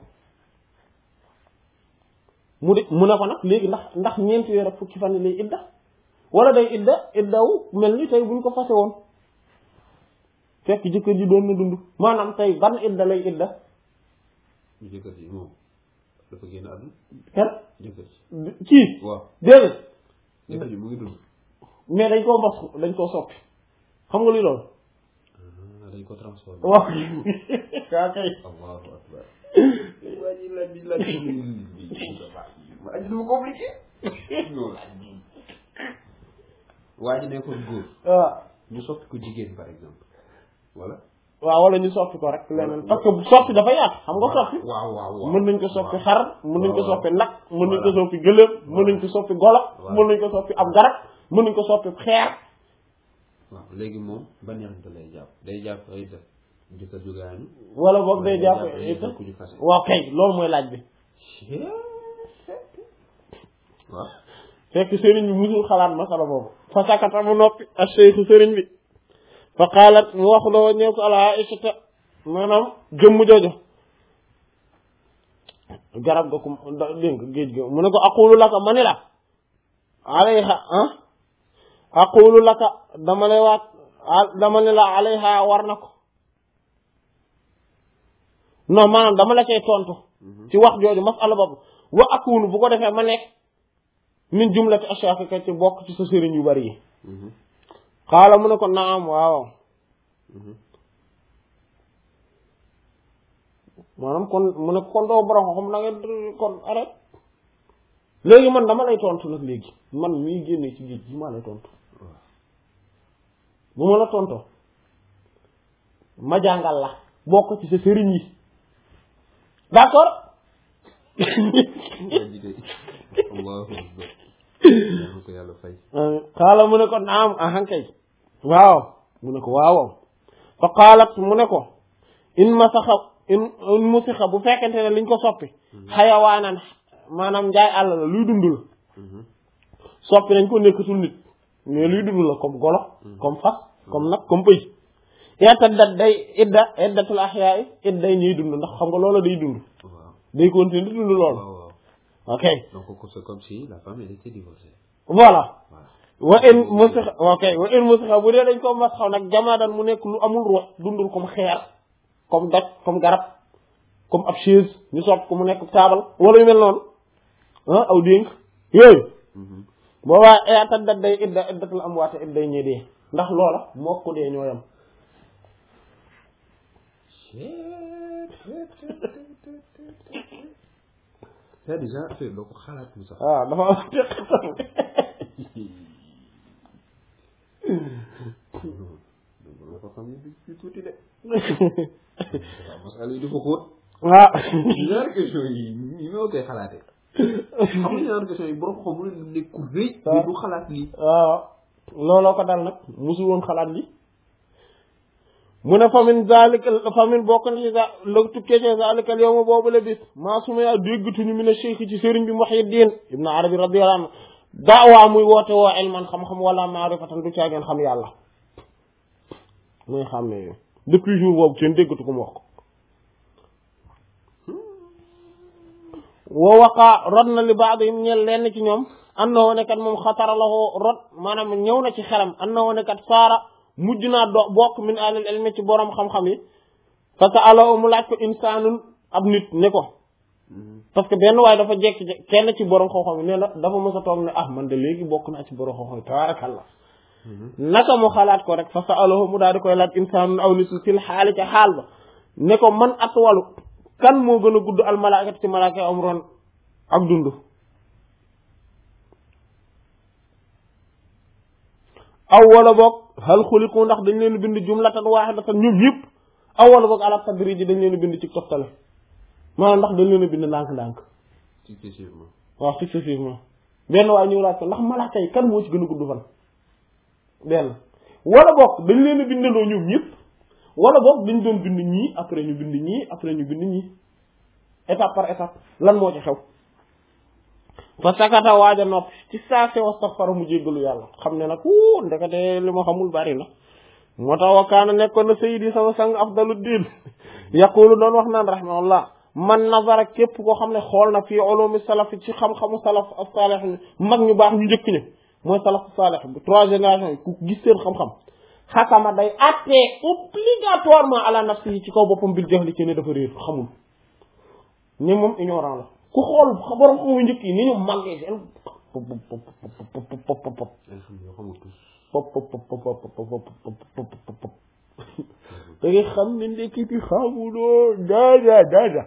mu ne ko nag léegi ndax ñeenti weer ak fukki fan lay idda wala day iddawu mel ni tey buñ ko fase woon fekk jëkkër ji doon na dund maanaam tey ban idda lay idda jëkkër ji moom dafa génn àdduna kan jëkkër ji kii waaw déedéet jëkkër ji mu ngi dund mais dañ koo mbas dañ koo soppi xam nga li loolu dañ ko transformé waaw kaa kay allahu akbar waa ji laaj bi laaj waa ji dama compliqué non waa ji nekkoon góor waaw ñu soppi ko jigéen par exemple voilà waaw wala ñu soppi ko rek leneen parce que soppi dafa yaatu xam nga soppi waaw mën nañ ko soppi xar mën nañ ko soppi nag mën nañ ko soppi gëléem mën nañ ko soppi golo mën nañ ko soppi ab garab mën nañ ko soppi xeer waaw léegi moom ban ñaxante lay jàpp day jàpp ay def jëkkër ju gaañu wala boog day jàpp waaw kay loolu mooy laaj bi waaw fekk sëriñ bi musul xalaat masala boobu fa sakata mu noppi ak seyku sëriñ bi fa qaalat mu wax loo ñëw ko ala Aïsata maanaam jëmm joojo garab ga ko dégg géej ga mu ne ko aqulu laka ma ni la alayha aqulu laka dama lay waat dama ne la alayha war na ko non maanaam dama la cay tontu ci wax jooju masala boobu wa akunu bu ko defee ma nekk min jumlati ashakika ci bokk ci sa sëriñ yu bari yi xaala mu ne ko naam waaw maanaam kon mu ne kon doo borom xam na nga kon arrête léegi man dama lay tontu nag léegi man mii génnee ci géej gi maa lay tontu bu ma la tontoo ma jàngal la bokk ci sa sëriñ yi d'accord xaala mu ne ko naam ahankay waaw mu ne ko waaw fa qaalat mu ne ko in musixa bu fekkente ne liñ ko soppi xayawaanan maanaam njaay àll la luy dund la soppi nañ ko nekkatul nit mais luy dund la comme golo comme fas comme nag comme pëy yataddat day iddatul ahya'i idday ñuy dund ndax xam nga loola day dund day continuer di dund loolu ok donc c'est comme si la femme elle était divorcée voilà wa in musixa ok wa in musixa bu dee dañ ko mas xaw nag jamaadan mu nekk lu amul ruux dundul comme xeer comme doj comme garab comme ab chaise ñu sopp ko mu nekk taabal wala yu mel noonu aw dénk yooyu boobaa yataddat day iddatul amwaat idday ñi dee ndax loola moo ko dee ñoo yam c'est déjà fait doo ko xalaat mu sax waaw dafa am ko xam ne bi tuuti de masala yi dafa xóot. waaw. ñaari question yi ñoo koy xalaatee. xam nga ñaari question yi borom xam mu ne nekk ku rëy. mais du xalaat lii. waaw looloo ko dal nag musu woon xalaat li mu ne famin zalika famin bokk na ci la tukkee ci zalika al yawma boobu la bis maa suma yaa déggatuñu mi ne cheikh ci sëriñ bi Muhyiddin Ibn Arabi radiyallahu anhu daawaa muy woote woo ilman xam-xam wala maarifatan du caageen xam yàlla muy xàmmee yooyu depuis jour boobu kenn déggatu ko mu wax ko wa waqaa rod na li baadihim ñeel lenn ci ñoom annahu ne kat moom xatara la ko rod maanaam ñëw na ci xelam annahu ne kat saara mujj naa bokk min alil ilmi ci borom xam-xam yi fa sa'alahu mu laaj ko insaanun ab nit ne ko parce que benn waaye dafa jekk kenn ci borom xam-xam yi nee na dafa mës a toog ne man de léegi bokk naa ci borom xam-xam yi tabaarakallah naka mu xalaat ko rek fa sa'alahu mu daal di koy laaj insaanun aw nit fil xaali ca xaal ba ne ko man atwalu kan moo gën a gudd al malaakati ci malaaka umran ak dund aw wala boog hal xuliqu ndax dañ leen bind jumlatan waahidatan ñoom ñëpp aw wala boog ala tadrij dañ leen bind ci toftale maanaam ndax dañ leen bind ndànk-ndànk successivement waaw successivement benn waaye ñëw laaj ko ndax malaaka yi kan moo ci gën a gudd fan benn wala boog dañ leen bindandoo ñoom ñëpp wala boog dañ doon bind ñii après ñu bind ñii après ñu bind ñii étape par étape lan moo ci xew fa sakata waaja nopp ci saa si wastaghfara mu jéggalu yàlla xam ne nag ndekete li ma xamul bari na moo tax wakaana nekkoon na sayyidi sama sang afdaluddin yaqulu doon wax naan rahimahullah man nazara képp koo xam ne xool na fii ulumi salaf ci xam-xamu salaf as-salih mag ñu baax ñu njëkk ñi mooy salaf as-salih bu 3 générations yi ku gis seen xam-xam xakama day attee obligatoirement ala nafsi yi ci kaw boppam bil jahli ci ne dafa réer xamul ni moom ignorant la ku xool borom xamu njëkk yi ni ñu màggee seen da ngay xam ne ndekiti xamuloo dada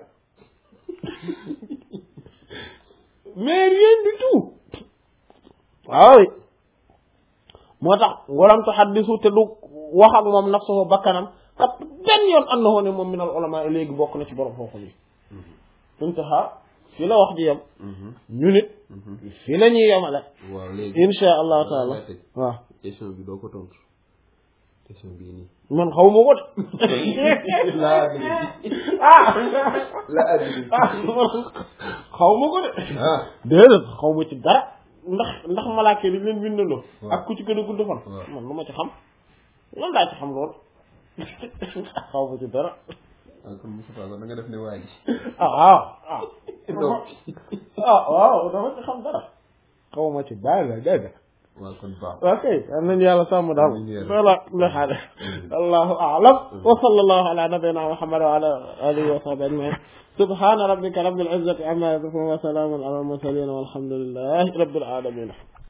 mais rien du tout waaw moo tax walam tuhaddisu te du wax ak moom nafsuhu bakkanam kat benn yoon annahu ne moom minal ulama léegi bokk na ci borom foofu yi intaha fi la wax ji yem ñu nit fi la ñuy yemale waaw léegi insha allahu taala waaw question bi doo ko tontu question bii nii man xaw ma ko de xaw ma ko de déedéet xaw ma ci dara ndax malaaka yi dañ leen bindaloo ak ku ci gën a gudd fan man lu ma ci xam lan daa ci xam loolu xaw ma ci dara kon Moustapha kon da nga def ne waa ji waaw dama ci xam dara xaw ma ci dara waaw kon baax ok am nañu yàlla sàmm daal voilà la xaale allahu a'lam wa sallallahu ala nabiyyina Muhammad wa ala alihi wa sahbihi ajma'in subhana rabbika rabbil izzati amma yasifun wa salamun ala al mursalin walhamdulillahi rabbil alamin